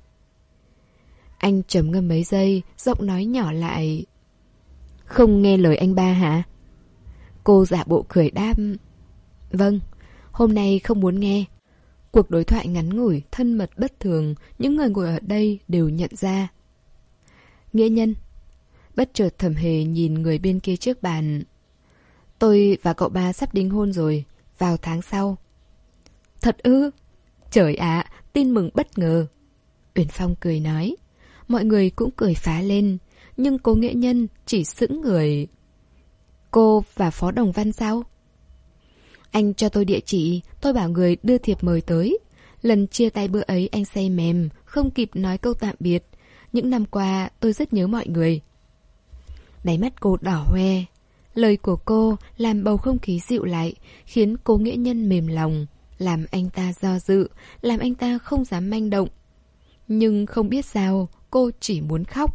Anh trầm ngâm mấy giây, giọng nói nhỏ lại. Không nghe lời anh ba hả? Cô giả bộ cười đáp. Vâng, hôm nay không muốn nghe. Cuộc đối thoại ngắn ngủi, thân mật bất thường, những người ngồi ở đây đều nhận ra. Nghĩa Nhân. Bất chợt Thẩm Hề nhìn người bên kia trước bàn. Tôi và cậu ba sắp đính hôn rồi, vào tháng sau. Thật ư? Trời ạ, à, tin mừng bất ngờ. Uyển Phong cười nói. Mọi người cũng cười phá lên, nhưng Cố Nghĩa Nhân chỉ sững người. Cô và Phó Đồng Văn sao? Anh cho tôi địa chỉ, tôi bảo người đưa thiệp mời tới. Lần chia tay bữa ấy anh say mềm, không kịp nói câu tạm biệt. Những năm qua tôi rất nhớ mọi người. Đáy mắt cô đỏ hoe. Lời của cô làm bầu không khí dịu lại, khiến Cố Nghĩa Nhân mềm lòng, làm anh ta do dự, làm anh ta không dám manh động. Nhưng không biết sao, cô chỉ muốn khóc.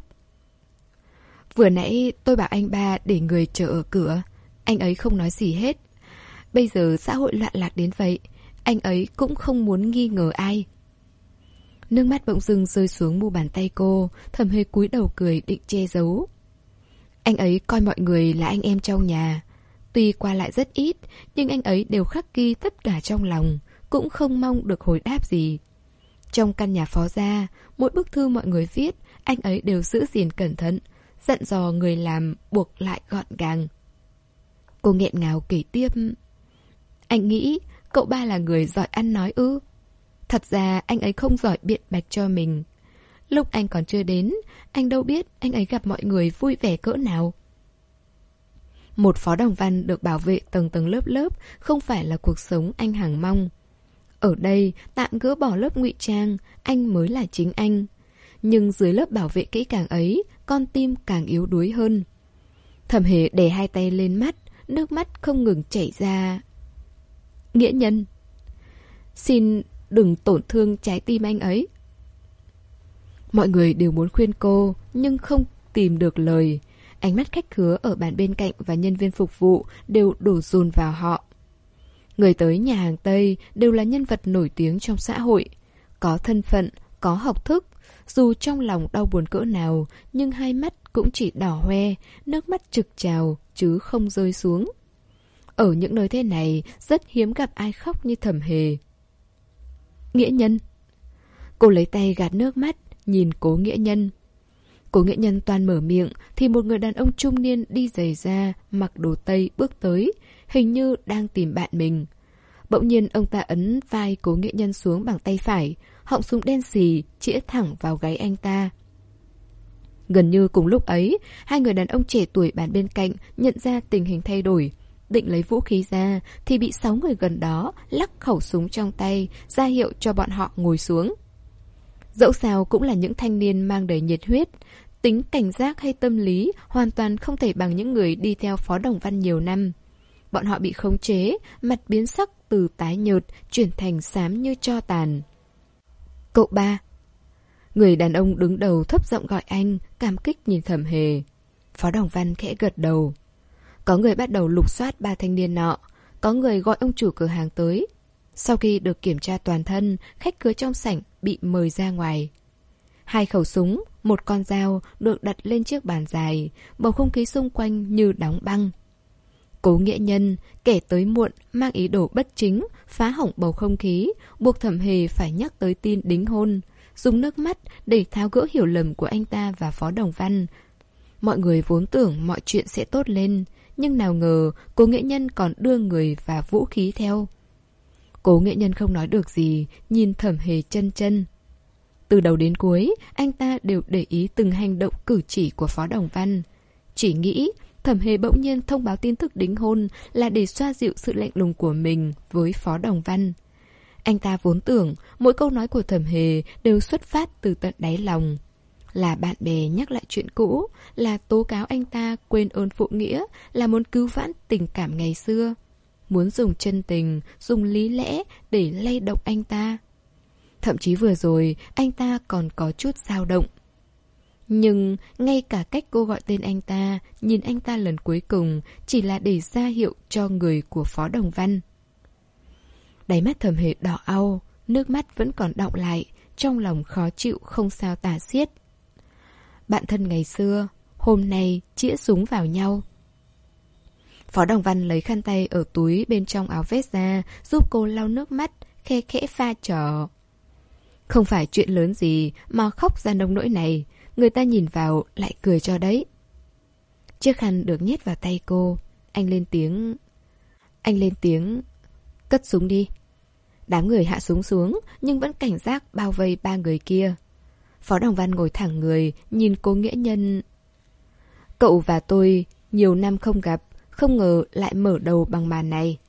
Vừa nãy tôi bảo anh ba để người chờ ở cửa. Anh ấy không nói gì hết. Bây giờ xã hội loạn lạc đến vậy, anh ấy cũng không muốn nghi ngờ ai. Nước mắt bỗng dưng rơi xuống mu bàn tay cô. Thẩm Hề cúi đầu cười định che giấu. Anh ấy coi mọi người là anh em trong nhà. Tuy qua lại rất ít, nhưng anh ấy đều khắc ghi tất cả trong lòng, cũng không mong được hồi đáp gì. Trong căn nhà phó gia, mỗi bức thư mọi người viết, anh ấy đều giữ gìn cẩn thận, dặn dò người làm buộc lại gọn gàng. Cô nghẹn ngào kể tiếp. Anh nghĩ cậu ba là người giỏi ăn nói ư? Thật ra anh ấy không giỏi biện bạch cho mình. Lúc anh còn chưa đến, anh đâu biết anh ấy gặp mọi người vui vẻ cỡ nào. Một phó đồng văn được bảo vệ tầng tầng lớp lớp không phải là cuộc sống anh hằng mong. Ở đây, tạm gỡ bỏ lớp ngụy trang, anh mới là chính anh. Nhưng dưới lớp bảo vệ kỹ càng ấy, con tim càng yếu đuối hơn. Thẩm Hề đè hai tay lên mắt, nước mắt không ngừng chảy ra. Nghĩa nhân, xin đừng tổn thương trái tim anh ấy. Mọi người đều muốn khuyên cô, nhưng không tìm được lời. Ánh mắt khách khứa ở bàn bên cạnh và nhân viên phục vụ đều đổ dồn vào họ. Người tới nhà hàng Tây đều là nhân vật nổi tiếng trong xã hội. Có thân phận, có học thức. Dù trong lòng đau buồn cỡ nào, nhưng hai mắt cũng chỉ đỏ hoe, nước mắt trực trào chứ không rơi xuống. Ở những nơi thế này, rất hiếm gặp ai khóc như Thẩm Hề. Nghĩa nhân. Cô lấy tay gạt nước mắt, nhìn Cố Nghĩa Nhân. Cố Nghĩa Nhân toàn mở miệng thì một người đàn ông trung niên đi giày da, mặc đồ Tây bước tới, hình như đang tìm bạn mình. Bỗng nhiên ông ta ấn vai Cố Nghĩa Nhân xuống bằng tay phải, họng súng đen xì chĩa thẳng vào gáy anh ta. Gần như cùng lúc ấy, hai người đàn ông trẻ tuổi bàn bên cạnh nhận ra tình hình thay đổi, định lấy vũ khí ra thì bị sáu người gần đó lắc khẩu súng trong tay, ra hiệu cho bọn họ ngồi xuống. Dẫu sao cũng là những thanh niên mang đầy nhiệt huyết, tính cảnh giác hay tâm lý hoàn toàn không thể bằng những người đi theo Phó Đồng Văn nhiều năm. Bọn họ bị khống chế, mặt biến sắc từ tái nhợt chuyển thành xám như tro tàn. Cậu ba. Người đàn ông đứng đầu thấp giọng gọi anh, cảm kích nhìn Thẩm Hề. Phó Đồng Văn khẽ gật đầu. Có người bắt đầu lục soát ba thanh niên nọ, có người gọi ông chủ cửa hàng tới. Sau khi được kiểm tra toàn thân, khách khứa trong sảnh bị mời ra ngoài. Hai khẩu súng, một con dao được đặt lên chiếc bàn dài, bầu không khí xung quanh như đóng băng. Cố Nghĩa Nhân, kẻ tới muộn, mang ý đồ bất chính, phá hỏng bầu không khí, buộc Thẩm Hề phải nhắc tới tin đính hôn, dùng nước mắt để tháo gỡ hiểu lầm của anh ta và Phó Đồng Văn. Mọi người vốn tưởng mọi chuyện sẽ tốt lên, nhưng nào ngờ Cố Nghĩa Nhân còn đưa người và vũ khí theo. Cố Nghĩa Nhân không nói được gì, nhìn Thẩm Hề chân chân. Từ đầu đến cuối, anh ta đều để ý từng hành động cử chỉ của Phó Đồng Văn. Chỉ nghĩ Thẩm Hề bỗng nhiên thông báo tin tức đính hôn là để xoa dịu sự lạnh lùng của mình với Phó Đồng Văn. Anh ta vốn tưởng mỗi câu nói của Thẩm Hề đều xuất phát từ tận đáy lòng. Là bạn bè nhắc lại chuyện cũ, là tố cáo anh ta quên ơn phụ nghĩa, là muốn cứu vãn tình cảm ngày xưa. Muốn dùng chân tình, dùng lý lẽ để lay động anh ta. Thậm chí vừa rồi, anh ta còn có chút dao động. Nhưng ngay cả cách cô gọi tên anh ta, nhìn anh ta lần cuối cùng, chỉ là để ra hiệu cho người của Phó Đồng Văn. Đáy mắt Thẩm Hề đỏ au, nước mắt vẫn còn đọng lại, trong lòng khó chịu không sao tả xiết. Bạn thân ngày xưa, hôm nay chĩa súng vào nhau. Phó Đồng Văn lấy khăn tay ở túi bên trong áo vest ra, giúp cô lau nước mắt, khe khẽ pha trò. Không phải chuyện lớn gì mà khóc ra nông nỗi này, người ta nhìn vào lại cười cho đấy. Chiếc khăn được nhét vào tay cô, anh lên tiếng. Anh lên tiếng, cất súng đi. Đám người hạ súng xuống, nhưng vẫn cảnh giác bao vây ba người kia. Phó Đồng Văn ngồi thẳng người, nhìn Cố Nghĩa Nhân. Cậu và tôi nhiều năm không gặp, không ngờ lại mở đầu bằng màn này.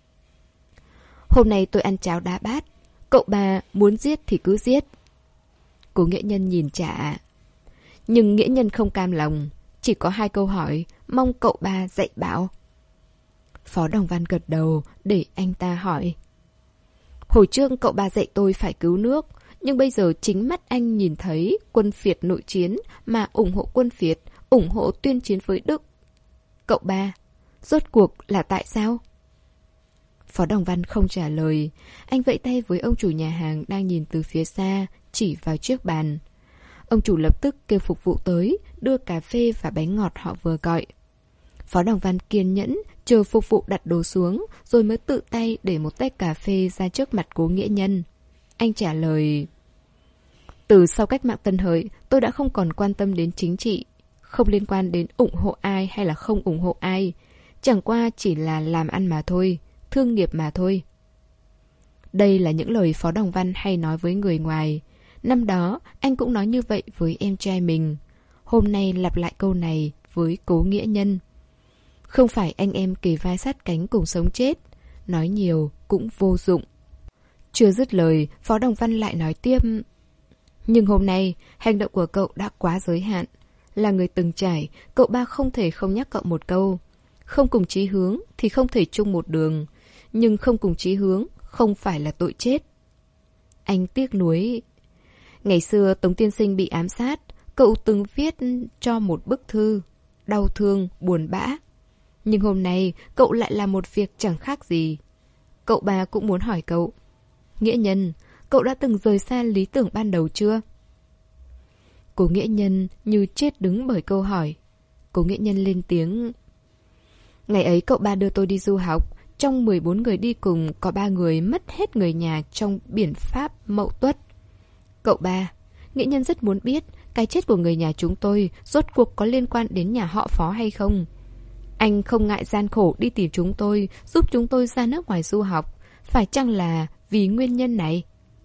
Hôm nay tôi ăn cháo đá bát, cậu ba muốn giết thì cứ giết. Cố Nghĩa Nhân nhìn trả. Nhưng Nghĩa Nhân không cam lòng, chỉ có hai câu hỏi, mong cậu ba dạy bảo. Phó Đồng Văn gật đầu để anh ta hỏi. Hồi trước cậu ba dạy tôi phải cứu nước, Nhưng bây giờ chính mắt anh nhìn thấy quân Việt nội chiến mà ủng hộ quân Việt, ủng hộ tuyên chiến với Đức. Cậu ba, rốt cuộc là tại sao? Phó Đồng Văn không trả lời. Anh vẫy tay với ông chủ nhà hàng đang nhìn từ phía xa, chỉ vào chiếc bàn. Ông chủ lập tức kêu phục vụ tới, đưa cà phê và bánh ngọt họ vừa gọi. Phó Đồng Văn kiên nhẫn, chờ phục vụ đặt đồ xuống, rồi mới tự tay để một tách cà phê ra trước mặt Cố Nghĩa Nhân. Anh trả lời: từ sau cách mạng Tân Hợi, tôi đã không còn quan tâm đến chính trị, không liên quan đến ủng hộ ai hay là không ủng hộ ai. Chẳng qua chỉ là làm ăn mà thôi, thương nghiệp mà thôi. Đây là những lời Phó Đồng Văn hay nói với người ngoài. Năm đó, anh cũng nói như vậy với em trai mình. Hôm nay lặp lại câu này với Cố Nghĩa Nhân. Không phải anh em kề vai sát cánh cùng sống chết, nói nhiều cũng vô dụng. Chưa dứt lời, Phó Đồng Văn lại nói tiếp: nhưng hôm nay, hành động của cậu đã quá giới hạn. Là người từng trải, cậu ba không thể không nhắc cậu một câu. Không cùng chí hướng thì không thể chung một đường. Nhưng không cùng chí hướng không phải là tội chết. Anh tiếc nuối. Ngày xưa Tống Tiên Sinh bị ám sát, cậu từng viết cho một bức thư, đau thương, buồn bã. Nhưng hôm nay cậu lại làm một việc chẳng khác gì. Cậu ba cũng muốn hỏi cậu: Nghĩa Nhân, cậu đã từng rời xa lý tưởng ban đầu chưa? Cố Nghĩa Nhân như chết đứng bởi câu hỏi. Cố Nghĩa Nhân lên tiếng: ngày ấy cậu ba đưa tôi đi du học. Trong mười bốn người đi cùng, có ba người mất hết người nhà trong biển Pháp Mậu Tuất. Cậu ba, Nghĩa Nhân rất muốn biết cái chết của người nhà chúng tôi rốt cuộc có liên quan đến nhà họ Phó hay không. Anh không ngại gian khổ đi tìm chúng tôi, giúp chúng tôi ra nước ngoài du học. Phải chăng là vì nguyên nhân này?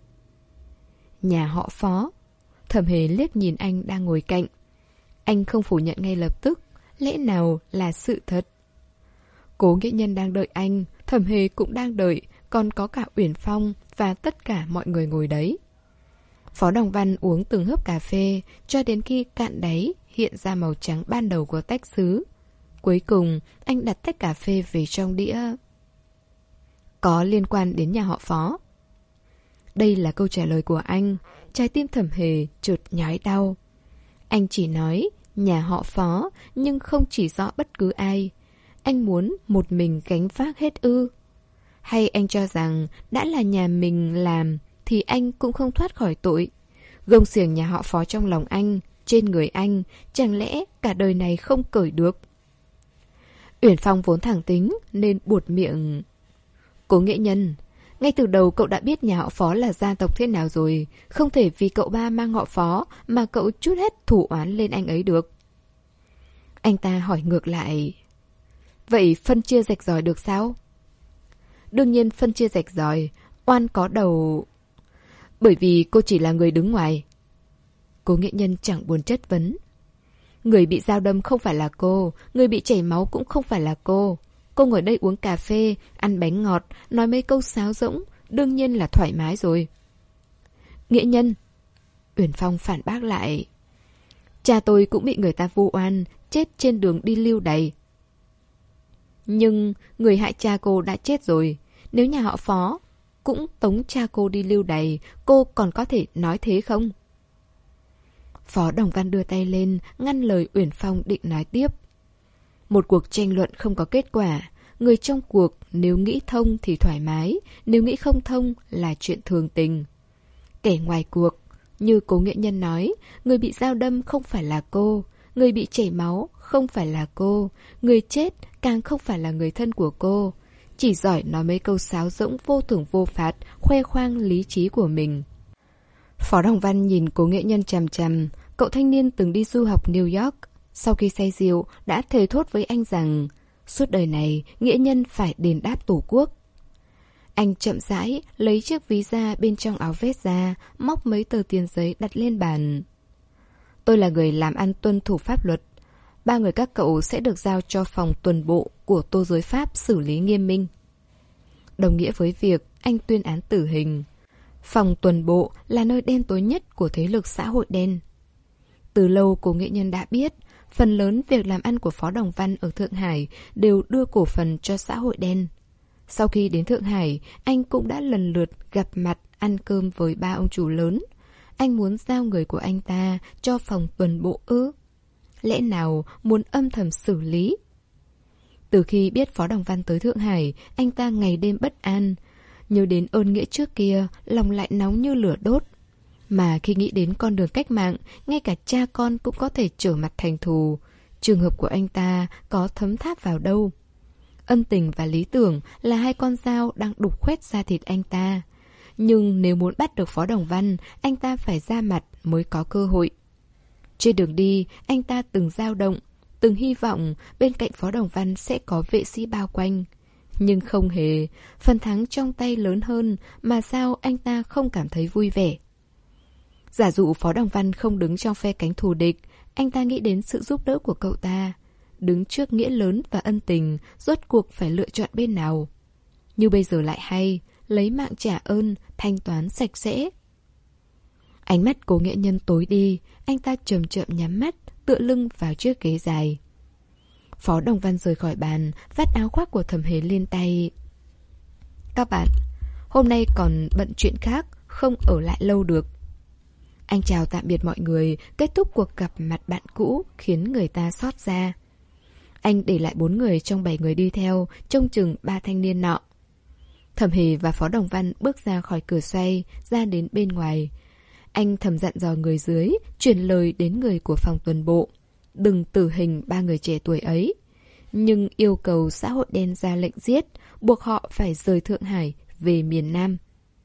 Nhà họ Phó. Thẩm Hề liếc nhìn anh đang ngồi cạnh. Anh không phủ nhận ngay lập tức. Lẽ nào là sự thật? Cố Nghĩa Nhân đang đợi anh, Thẩm Hề cũng đang đợi, còn có cả Uyển Phong và tất cả mọi người ngồi đấy. Phó Đồng Văn uống từng hớp cà phê cho đến khi cạn đáy hiện ra màu trắng ban đầu của tách sứ. Cuối cùng, anh đặt tách cà phê về trong đĩa. Có liên quan đến nhà họ Phó. Đây là câu trả lời của anh. Trái tim Thẩm Hề chợt nhói đau. Anh chỉ nói nhà họ Phó, nhưng không chỉ rõ bất cứ ai. Anh muốn một mình gánh vác hết ư? Hay anh cho rằng đã là nhà mình làm thì anh cũng không thoát khỏi tội? Gông xiềng nhà họ Phó trong lòng anh, trên người anh, chẳng lẽ cả đời này không cởi được? Uyển Phong vốn thẳng tính nên buột miệng. Cố Nghĩa Nhân, ngay từ đầu cậu đã biết nhà họ Phó là gia tộc thế nào rồi. Không thể vì cậu ba mang họ Phó mà cậu trút hết thù oán lên anh ấy được. Anh ta hỏi ngược lại. Vậy phân chia rạch ròi được sao? Đương nhiên phân chia rạch ròi. Oan có đầu. Bởi vì cô chỉ là người đứng ngoài. Cố Nghĩa Nhân chẳng buồn chất vấn. Người bị dao đâm không phải là cô, người bị chảy máu cũng không phải là cô. Cô ngồi đây uống cà phê, ăn bánh ngọt, nói mấy câu sáo rỗng, đương nhiên là thoải mái rồi. Nghĩa Nhân. Uyển Phong phản bác lại. Cha tôi cũng bị người ta vu oan, chết trên đường đi lưu đày. Nhưng người hại cha cô đã chết rồi. Nếu nhà họ Phó cũng tống cha cô đi lưu đày, cô còn có thể nói thế không? Phó Đồng Văn đưa tay lên, ngăn lời Uyển Phong định nói tiếp. Một cuộc tranh luận không có kết quả. Người trong cuộc nếu nghĩ thông thì thoải mái, nếu nghĩ không thông là chuyện thường tình. Kẻ ngoài cuộc, như Cố Nghĩa Nhân nói, người bị dao đâm không phải là cô, người bị chảy máu không phải là cô, người chết càng không phải là người thân của cô. Chỉ giỏi nói mấy câu sáo rỗng vô thưởng vô phạt, khoe khoang lý trí của mình. Phó Đồng Văn nhìn Cố Nghĩa Nhân chằm chằm. Cậu thanh niên từng đi du học New York. Sau khi say rượu đã thề thốt với anh rằng suốt đời này Nghĩa Nhân phải đền đáp tổ quốc. Anh chậm rãi lấy chiếc ví da bên trong áo vest ra, móc mấy tờ tiền giấy đặt lên bàn. Tôi là người làm ăn tuân thủ pháp luật. Ba người các cậu sẽ được giao cho phòng tuần bộ của Tô Giới Pháp xử lý nghiêm minh. Đồng nghĩa với việc anh tuyên án tử hình. Phòng tuần bộ là nơi đen tối nhất của thế lực xã hội đen. Từ lâu Cố Nghĩa Nhân đã biết, phần lớn việc làm ăn của Phó Đồng Văn ở Thượng Hải đều đưa cổ phần cho xã hội đen. Sau khi đến Thượng Hải, anh cũng đã lần lượt gặp mặt ăn cơm với ba ông chủ lớn. Anh muốn giao người của anh ta cho phòng tuần bộ ư? Lẽ nào muốn âm thầm xử lý? Từ khi biết Phó Đồng Văn tới Thượng Hải, anh ta ngày đêm bất an. Nhớ đến ơn nghĩa trước kia, lòng lại nóng như lửa đốt. Mà khi nghĩ đến con đường cách mạng, ngay cả cha con cũng có thể trở mặt thành thù. Trường hợp của anh ta có thấm tháp vào đâu? Ân tình và lý tưởng là hai con dao đang đục khoét da thịt anh ta. Nhưng nếu muốn bắt được Phó Đồng Văn, anh ta phải ra mặt mới có cơ hội. Trên đường đi, anh ta từng dao động, từng hy vọng bên cạnh Phó Đồng Văn sẽ có vệ sĩ bao quanh. Nhưng không hề, phần thắng trong tay lớn hơn mà sao anh ta không cảm thấy vui vẻ. Giả dụ Phó Đồng Văn không đứng trong phe cánh thù địch, anh ta nghĩ đến sự giúp đỡ của cậu ta. Đứng trước nghĩa lớn và ân tình, rốt cuộc phải lựa chọn bên nào. Như bây giờ lại hay, lấy mạng trả ơn, thanh toán sạch sẽ. Ánh mắt Cố Nghĩa Nhân tối đi, anh ta chậm chậm nhắm mắt, tựa lưng vào chiếc ghế dài. Phó Đồng Văn rời khỏi bàn, vắt áo khoác của Thẩm Hề lên tay. Các bạn, hôm nay còn bận chuyện khác, không ở lại lâu được. Anh chào tạm biệt mọi người, kết thúc cuộc gặp mặt bạn cũ, khiến người ta xót xa. Anh để lại bốn người trong bảy người đi theo, trông chừng ba thanh niên nọ. Thẩm Hề và Phó Đồng Văn bước ra khỏi cửa xoay, ra đến bên ngoài. Anh thầm dặn dò người dưới, chuyển lời đến người của phòng tuần bộ. Đừng tử hình ba người trẻ tuổi ấy. Nhưng yêu cầu xã hội đen ra lệnh giết, buộc họ phải rời Thượng Hải về miền Nam.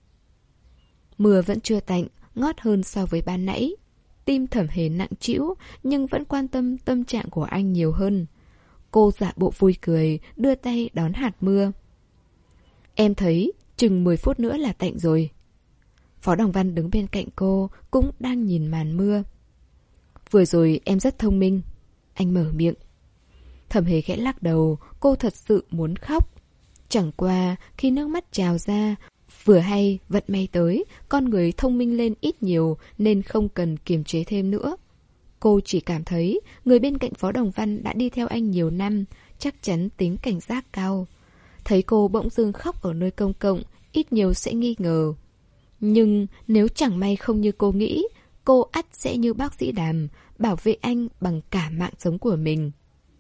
Mưa vẫn chưa tạnh, ngót hơn so với ban nãy. Tim Thẩm Hề nặng trĩu, nhưng vẫn quan tâm tâm trạng của anh nhiều hơn. Cô giả bộ vui cười, đưa tay đón hạt mưa. Em thấy chừng mười phút nữa là tạnh rồi. Phó Đồng Văn đứng bên cạnh cô, cũng đang nhìn màn mưa. Vừa rồi em rất thông minh. Anh mở miệng. Thẩm Hề khẽ lắc đầu, cô thật sự muốn khóc. Chẳng qua khi nước mắt trào ra, vừa hay vận may tới, con người thông minh lên ít nhiều nên không cần kiềm chế thêm nữa. Cô chỉ cảm thấy người bên cạnh Phó Đồng Văn đã đi theo anh nhiều năm, chắc chắn tính cảnh giác cao. Thấy cô bỗng dưng khóc ở nơi công cộng, ít nhiều sẽ nghi ngờ. Nhưng nếu chẳng may không như cô nghĩ, cô ắt sẽ như bác sĩ Đàm, bảo vệ anh bằng cả mạng sống của mình.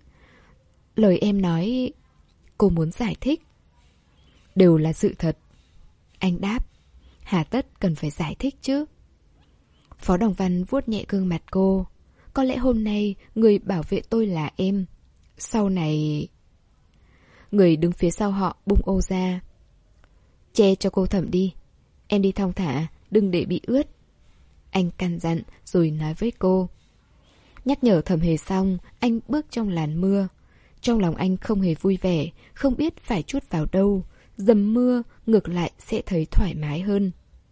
Lời em nói, cô muốn giải thích. Đều là sự thật. Anh đáp, hà tất cần phải giải thích chứ. Phó Đồng Văn vuốt nhẹ gương mặt cô. Có lẽ hôm nay người bảo vệ tôi là em. Sau này... Người đứng phía sau họ bung ô ra. Che cho cô Thẩm đi. Em đi thong thả, đừng để bị ướt. Anh căn dặn rồi nói với cô. Nhắc nhở Thẩm Hề xong, anh bước trong làn mưa. Trong lòng anh không hề vui vẻ, không biết phải trút vào đâu. Dầm mưa, ngược lại sẽ thấy thoải mái hơn.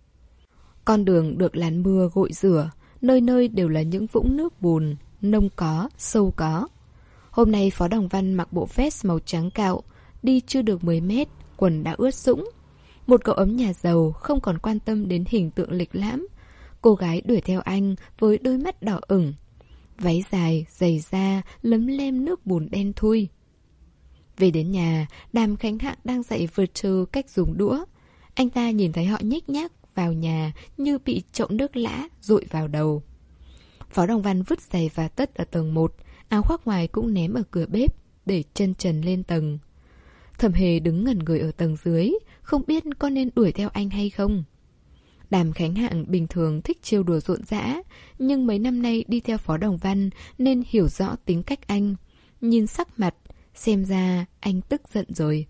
Con đường được làn mưa gội rửa, nơi nơi đều là những vũng nước bùn, nông có, sâu có. Hôm nay Phó Đồng Văn mặc bộ vest màu trắng cạo, đi chưa được mười mét, quần đã ướt sũng. Một cậu ấm nhà giàu không còn quan tâm đến hình tượng lịch lãm. Cô gái đuổi theo anh với đôi mắt đỏ ửng. Váy dài, giày da, lấm lem nước bùn đen thui. Về đến nhà, Đàm Khánh Hạng đang dạy Virtue cách dùng đũa. Anh ta nhìn thấy họ nhếch nhác vào nhà như bị chậu nước lã dội vào đầu. Phó Đồng Văn vứt giày và tất ở tầng một, áo khoác ngoài cũng ném ở cửa bếp, để chân trần lên tầng. Thẩm Hề đứng ngẩn người ở tầng dưới, không biết có nên đuổi theo anh hay không. Đàm Khánh Hạng bình thường thích trêu đùa rộn rã, nhưng mấy năm nay đi theo Phó Đồng Văn nên hiểu rõ tính cách anh. Nhìn sắc mặt, xem ra anh tức giận rồi.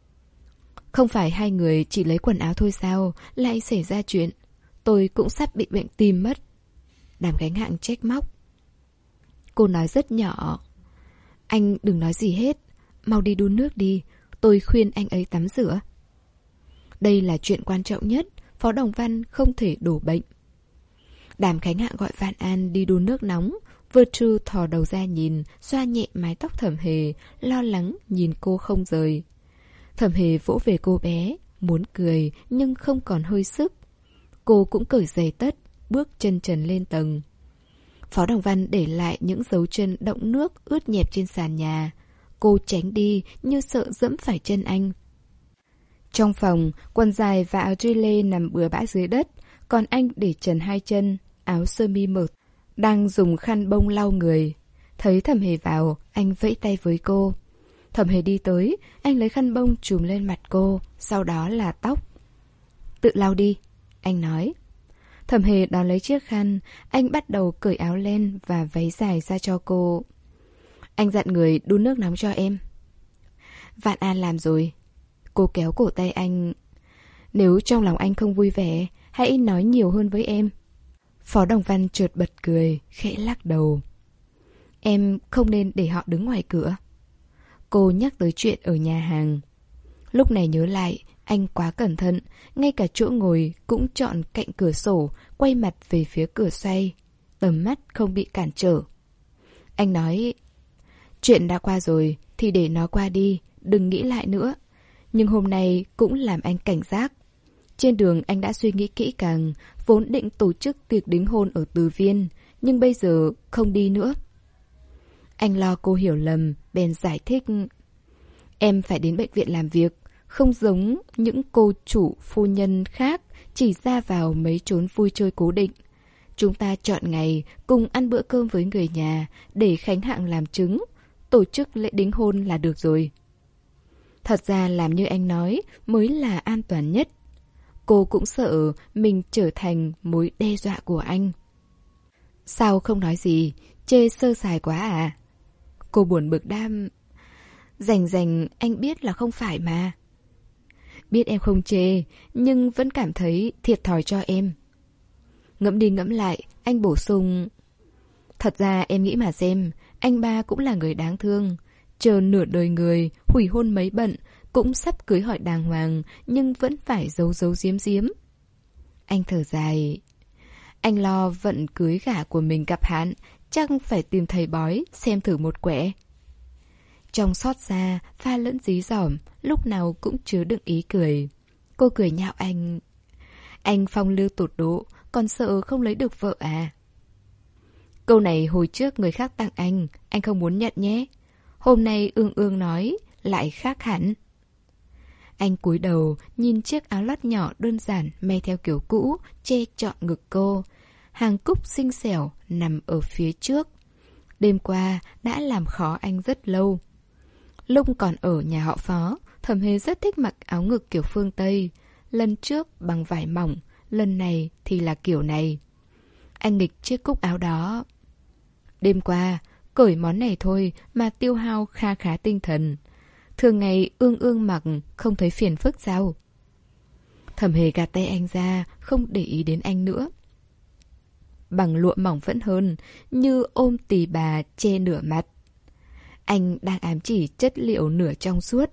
Không phải hai người chỉ lấy quần áo thôi sao, lại xảy ra chuyện. Tôi cũng sắp bị bệnh tim mất. Đàm Khánh Hạng trách móc. Cô nói rất nhỏ. Anh đừng nói gì hết, mau đi đun nước đi, tôi khuyên anh ấy tắm rửa. Đây là chuyện quan trọng nhất, Phó Đồng Văn không thể đổ bệnh. Đàm Khánh Hạng gọi Vạn An đi đun nước nóng. Virtue thò đầu ra nhìn, xoa nhẹ mái tóc Thẩm Hề, lo lắng nhìn cô không rời. Thẩm Hề vỗ về cô bé, muốn cười nhưng không còn hơi sức. Cô cũng cởi giày tất, bước chân trần lên tầng. Phó Đồng Văn để lại những dấu chân đọng nước ướt nhẹp trên sàn nhà. Cô tránh đi như sợ dẫm phải chân anh. Trong phòng, quần dài và áo gilet nằm bừa bãi dưới đất, còn anh để trần hai chân, áo sơ mi mượt, đang dùng khăn bông lau người. Thấy Thẩm Hề vào, anh vẫy tay với cô. Thẩm Hề đi tới, anh lấy khăn bông trùm lên mặt cô, sau đó là tóc. Tự lau đi, anh nói. Thẩm Hề đón lấy chiếc khăn, anh bắt đầu cởi áo len và váy dài ra cho cô. Anh dặn người đun nước nóng cho em. Vạn An làm rồi. Cô kéo cổ tay anh. Nếu trong lòng anh không vui vẻ, hãy nói nhiều hơn với em. Phó Đồng Văn chợt bật cười, khẽ lắc đầu. Em không nên để họ đứng ngoài cửa. Cô nhắc tới chuyện ở nhà hàng. Lúc này nhớ lại, anh quá cẩn thận, ngay cả chỗ ngồi cũng chọn cạnh cửa sổ, quay mặt về phía cửa xoay. Tầm mắt không bị cản trở. Anh nói, chuyện đã qua rồi thì để nó qua đi, đừng nghĩ lại nữa. Nhưng hôm nay cũng làm anh cảnh giác. Trên đường anh đã suy nghĩ kỹ càng, vốn định tổ chức tiệc đính hôn ở Từ Viên, nhưng bây giờ không đi nữa. Anh lo cô hiểu lầm, bèn giải thích. Em phải đến bệnh viện làm việc, không giống những cô chủ phu nhân khác chỉ ra vào mấy chốn vui chơi cố định. Chúng ta chọn ngày cùng ăn bữa cơm với người nhà để Khánh Hạng làm chứng, tổ chức lễ đính hôn là được rồi. Thật ra làm như anh nói mới là an toàn nhất. Cô cũng sợ mình trở thành mối đe dọa của anh. Sao không nói gì, chê sơ sài quá à? Cô buồn bực đam. Rành rành anh biết là không phải mà. Biết em không chê, nhưng vẫn cảm thấy thiệt thòi cho em. Ngẫm đi ngẫm lại, anh bổ sung. Thật ra em nghĩ mà xem, anh ba cũng là người đáng thương. Chờ nửa đời người, hủy hôn mấy bận, cũng sắp cưới hỏi đàng hoàng, nhưng vẫn phải giấu giấu giếm giếm. Anh thở dài. Anh lo vận cưới gả của mình gặp hạn, chắc phải tìm thầy bói, xem thử một quẻ. Trong xót xa, pha lẫn dí dỏm, lúc nào cũng chứa đựng ý cười. Cô cười nhạo anh. Anh phong lưu tột độ, còn sợ không lấy được vợ à? Câu này hồi trước người khác tặng anh, anh không muốn nhận nhé. Hôm nay ương ương nói, lại khác hẳn. Anh cúi đầu, nhìn chiếc áo lót nhỏ đơn giản may theo kiểu cũ, che trọn ngực cô. Hàng cúc xinh xẻo nằm ở phía trước. Đêm qua đã làm khó anh rất lâu. Lúc còn ở nhà họ Phó, Thẩm Hề rất thích mặc áo ngực kiểu phương Tây. Lần trước bằng vải mỏng, lần này thì là kiểu này. Anh nghịch chiếc cúc áo đó. Đêm qua, cởi món này thôi mà tiêu hao kha khá tinh thần. Thường ngày ương ương mặc không thấy phiền phức sao? Thẩm Hề gạt tay anh ra, không để ý đến anh nữa. Bằng lụa mỏng vẫn hơn, như ôm tì bà che nửa mặt. Anh đang ám chỉ chất liệu nửa trong suốt.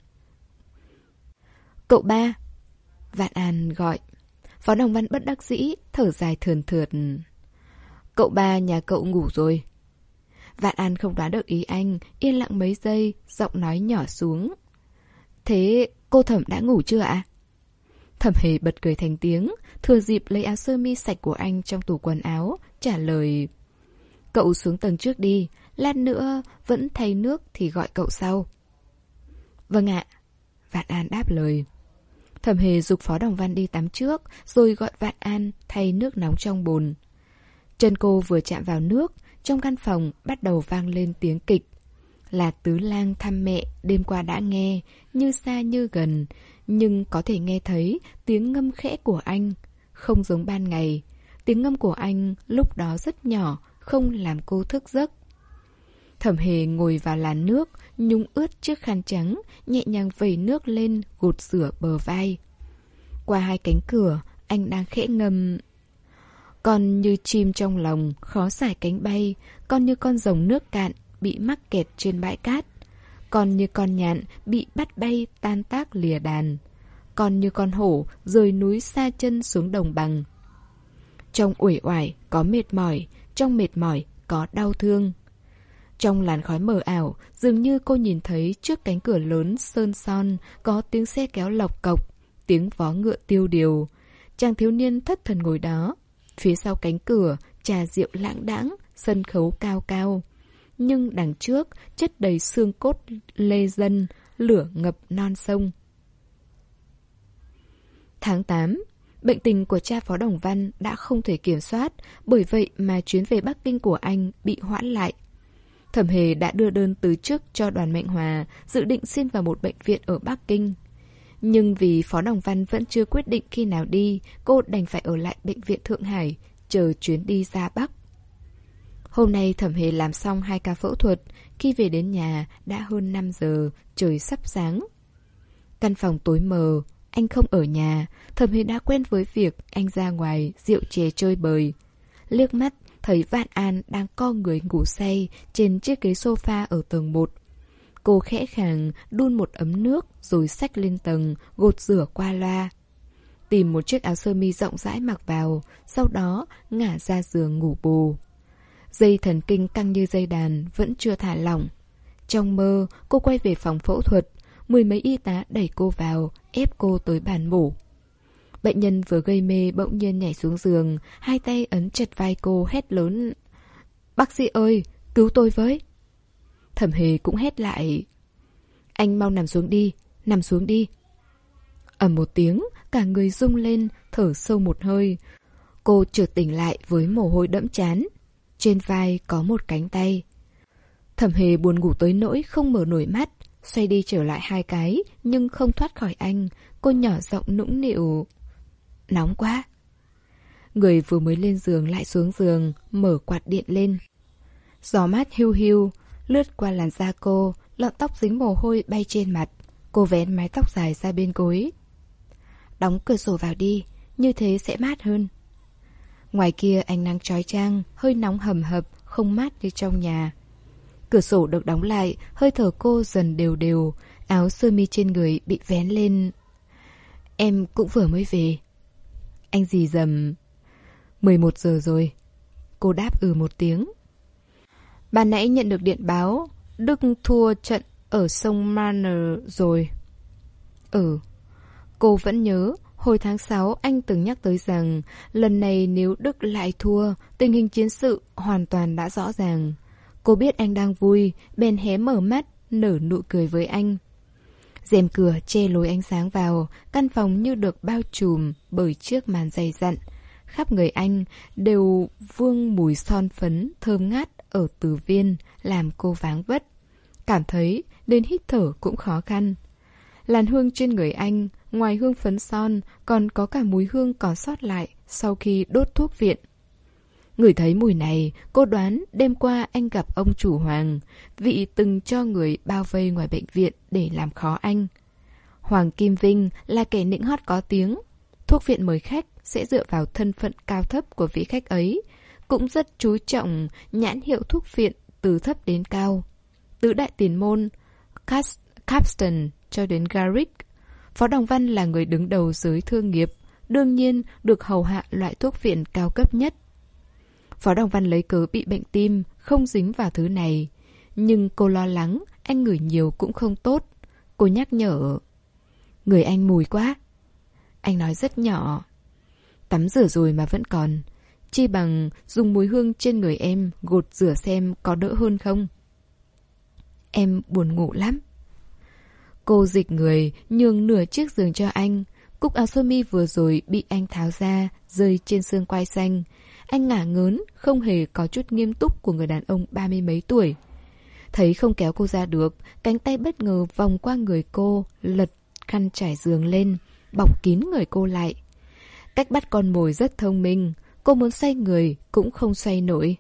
Cậu ba. Vạn An gọi. Phó Đồng Văn bất đắc dĩ, thở dài thườn thượt. Cậu ba nhà cậu ngủ rồi. Vạn An không đoán được ý anh, yên lặng mấy giây, giọng nói nhỏ xuống. Thế cô Thẩm đã ngủ chưa ạ? Thẩm Hề bật cười thành tiếng, thừa dịp lấy áo sơ mi sạch của anh trong tủ quần áo, trả lời. Cậu xuống tầng trước đi, lát nữa vẫn thay nước thì gọi cậu sau. Vâng ạ. Vạn An đáp lời. Thẩm Hề giục Phó Đồng Văn đi tắm trước, rồi gọi Vạn An thay nước nóng trong bồn. Chân cô vừa chạm vào nước, trong căn phòng bắt đầu vang lên tiếng kịch. Là Tứ Lang thăm mẹ đêm qua đã nghe, như xa như gần, nhưng có thể nghe thấy tiếng ngâm khẽ của anh. Không giống ban ngày, tiếng ngâm của anh lúc đó rất nhỏ, không làm cô thức giấc. Thẩm Hề ngồi vào làn nước, nhúng ướt chiếc khăn trắng, nhẹ nhàng vẩy nước lên gột rửa bờ vai. Qua hai cánh cửa, anh đang khẽ ngâm. Con như chim trong lòng, khó xải cánh bay. Con như con rồng nước cạn, bị mắc kẹt trên bãi cát. Con như con nhạn, bị bắt bay tan tác lìa đàn. Con như con hổ, rời núi xa chân xuống đồng bằng. Trong uể oải có mệt mỏi, trong mệt mỏi có đau thương. Trong làn khói mờ ảo, dường như cô nhìn thấy trước cánh cửa lớn sơn son có tiếng xe kéo lộc cộc, tiếng vó ngựa tiêu điều. Chàng thiếu niên thất thần ngồi đó. Phía sau cánh cửa, trà rượu lãng đãng, sân khấu cao cao. Nhưng đằng trước, chất đầy xương cốt lê dân, lửa ngập non sông. Tháng tám, bệnh tình của cha Phó Đồng Văn đã không thể kiểm soát, bởi vậy mà chuyến về Bắc Kinh của anh bị hoãn lại. Thẩm Hề đã đưa đơn từ chức cho Đoàn Mạnh Hòa, dự định xin vào một bệnh viện ở Bắc Kinh. Nhưng vì Phó Đồng Văn vẫn chưa quyết định khi nào đi, cô đành phải ở lại bệnh viện Thượng Hải, chờ chuyến đi ra Bắc. Hôm nay Thẩm Hề làm xong hai ca phẫu thuật, khi về đến nhà đã hơn năm giờ, trời sắp sáng. Căn phòng tối mờ, anh không ở nhà, Thẩm Hề đã quen với việc anh ra ngoài rượu chè chơi bời. Liếc mắt thấy Vạn An đang co người ngủ say trên chiếc ghế sofa ở tầng một. Cô khẽ khàng đun một ấm nước rồi xách lên tầng, gột rửa qua loa. Tìm một chiếc áo sơ mi rộng rãi mặc vào, sau đó ngả ra giường ngủ bù. Dây thần kinh căng như dây đàn vẫn chưa thả lỏng. Trong mơ, cô quay về phòng phẫu thuật, mười mấy y tá đẩy cô vào, ép cô tới bàn mổ. Bệnh nhân vừa gây mê bỗng nhiên nhảy xuống giường, hai tay ấn chặt vai cô hét lớn: "Bác sĩ ơi, cứu tôi với!" Thẩm Hề cũng hét lại: "Anh mau nằm xuống đi, nằm xuống đi!" Ầm một tiếng, cả người rung lên, thở sâu một hơi. Cô chợt tỉnh lại với mồ hôi đẫm trán. Trên vai có một cánh tay. Thẩm Hề buồn ngủ tới nỗi không mở nổi mắt, xoay đi trở lại hai cái nhưng không thoát khỏi anh. Cô nhỏ giọng nũng nịu: "Nóng quá." Người vừa mới lên giường lại xuống giường, mở quạt điện lên. Gió mát hiu hiu lướt qua làn da cô, lọn tóc dính mồ hôi bay trên mặt. Cô vén mái tóc dài ra bên gối. "Đóng cửa sổ vào đi, như thế sẽ mát hơn." Ngoài kia ánh nắng chói chang, hơi nóng hầm hập, không mát như trong nhà. Cửa sổ được đóng lại, hơi thở cô dần đều đều, áo sơ mi trên người bị vén lên. "Em cũng vừa mới về." Anh rì rầm: mười một giờ rồi." Cô đáp ừ một tiếng. "Ban nãy nhận được điện báo, Đức thua trận ở sông Marne rồi." Ừ. Cô vẫn nhớ, hồi tháng sáu anh từng nhắc tới rằng lần này nếu Đức lại thua, tình hình chiến sự hoàn toàn đã rõ ràng. Cô biết anh đang vui, bèn hé mở mắt, nở nụ cười với anh. Rèm cửa che lối ánh sáng vào, căn phòng như được bao trùm bởi chiếc màn dày dặn. Khắp người anh đều vương mùi son phấn thơm ngát ở từ viên, làm cô váng vất. Cảm thấy đến hít thở cũng khó khăn. Làn hương trên người anh, ngoài hương phấn son, còn có cả mùi hương còn sót lại sau khi đốt thuốc viện. Ngửi thấy mùi này, cô đoán đêm qua anh gặp ông chủ Hoàng, vị từng cho người bao vây ngoài bệnh viện để làm khó anh. Hoàng Kim Vinh là kẻ nịnh hót có tiếng. Thuốc viện mời khách sẽ dựa vào thân phận cao thấp của vị khách ấy, cũng rất chú trọng nhãn hiệu thuốc viện từ thấp đến cao. Từ đại tiền môn Capstan cho đến Garrick, Phó Đồng Văn là người đứng đầu giới thương nghiệp, đương nhiên được hầu hạ loại thuốc viện cao cấp nhất. Phó Đồng Văn lấy cớ bị bệnh tim, không dính vào thứ này. Nhưng cô lo lắng, anh ngửi nhiều cũng không tốt. Cô nhắc nhở: "Người anh mùi quá." Anh nói rất nhỏ: "Tắm rửa rồi mà vẫn còn. Chi bằng dùng mùi hương trên người em gột rửa xem có đỡ hơn không?" "Em buồn ngủ lắm." Cô dịch người, nhường nửa chiếc giường cho anh. Cúc áo sơ mi vừa rồi bị anh tháo ra, rơi trên xương quai xanh. Anh ngả ngớn, không hề có chút nghiêm túc của người đàn ông ba mươi mấy tuổi. Thấy không kéo cô ra được, cánh tay bất ngờ vòng qua người cô, lật khăn trải giường lên, bọc kín người cô lại. Cách bắt con mồi rất thông minh, cô muốn xoay người cũng không xoay nổi.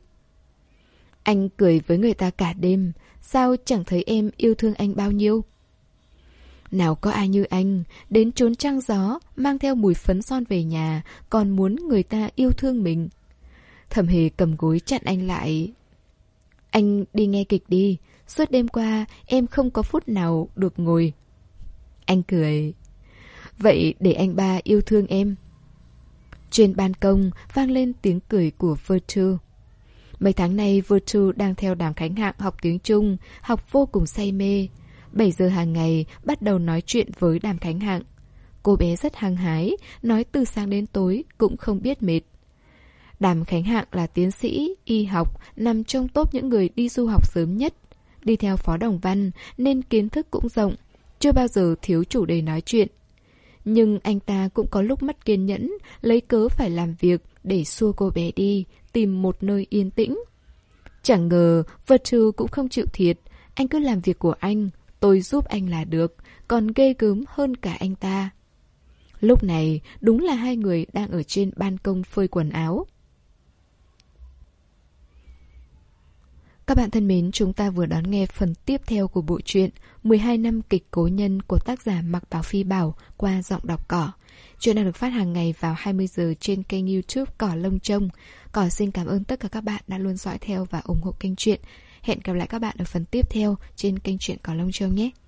Anh cười với người ta cả đêm, sao chẳng thấy em yêu thương anh bao nhiêu? Nào có ai như anh, đến trốn trăng gió, mang theo mùi phấn son về nhà, còn muốn người ta yêu thương mình. Thẩm Hề cầm gối chặn anh lại. Anh đi nghe kịch đi, suốt đêm qua em không có phút nào được ngồi. Anh cười. Vậy để anh ba yêu thương em. Trên ban công vang lên tiếng cười của Virtue. Mấy tháng nay Virtue đang theo Đàm Khánh Hạng học tiếng Trung, học vô cùng say mê. bảy giờ hàng ngày bắt đầu nói chuyện với Đàm Khánh Hạng. Cô bé rất hăng hái, nói từ sáng đến tối cũng không biết mệt. Đàm Khánh Hạng là tiến sĩ, y học, nằm trong top những người đi du học sớm nhất. Đi theo Phó Đồng Văn nên kiến thức cũng rộng, chưa bao giờ thiếu chủ đề nói chuyện. Nhưng anh ta cũng có lúc mất kiên nhẫn, lấy cớ phải làm việc để xua cô bé đi, tìm một nơi yên tĩnh. Chẳng ngờ Virtue cũng không chịu thiệt, anh cứ làm việc của anh, tôi giúp anh là được, còn ghê gớm hơn cả anh ta. Lúc này đúng là hai người đang ở trên ban công phơi quần áo. Các bạn thân mến, chúng ta vừa đón nghe phần tiếp theo của bộ truyện mười hai năm kịch cố nhân của tác giả Mạc Bảo Phi Bảo qua giọng đọc Cỏ. Chuyện đang được phát hàng ngày vào hai mươi giờ trên kênh YouTube Cỏ Lông Trông. Cỏ xin cảm ơn tất cả các bạn đã luôn dõi theo và ủng hộ kênh truyện. Hẹn gặp lại các bạn ở phần tiếp theo trên kênh truyện Cỏ Lông Trông nhé.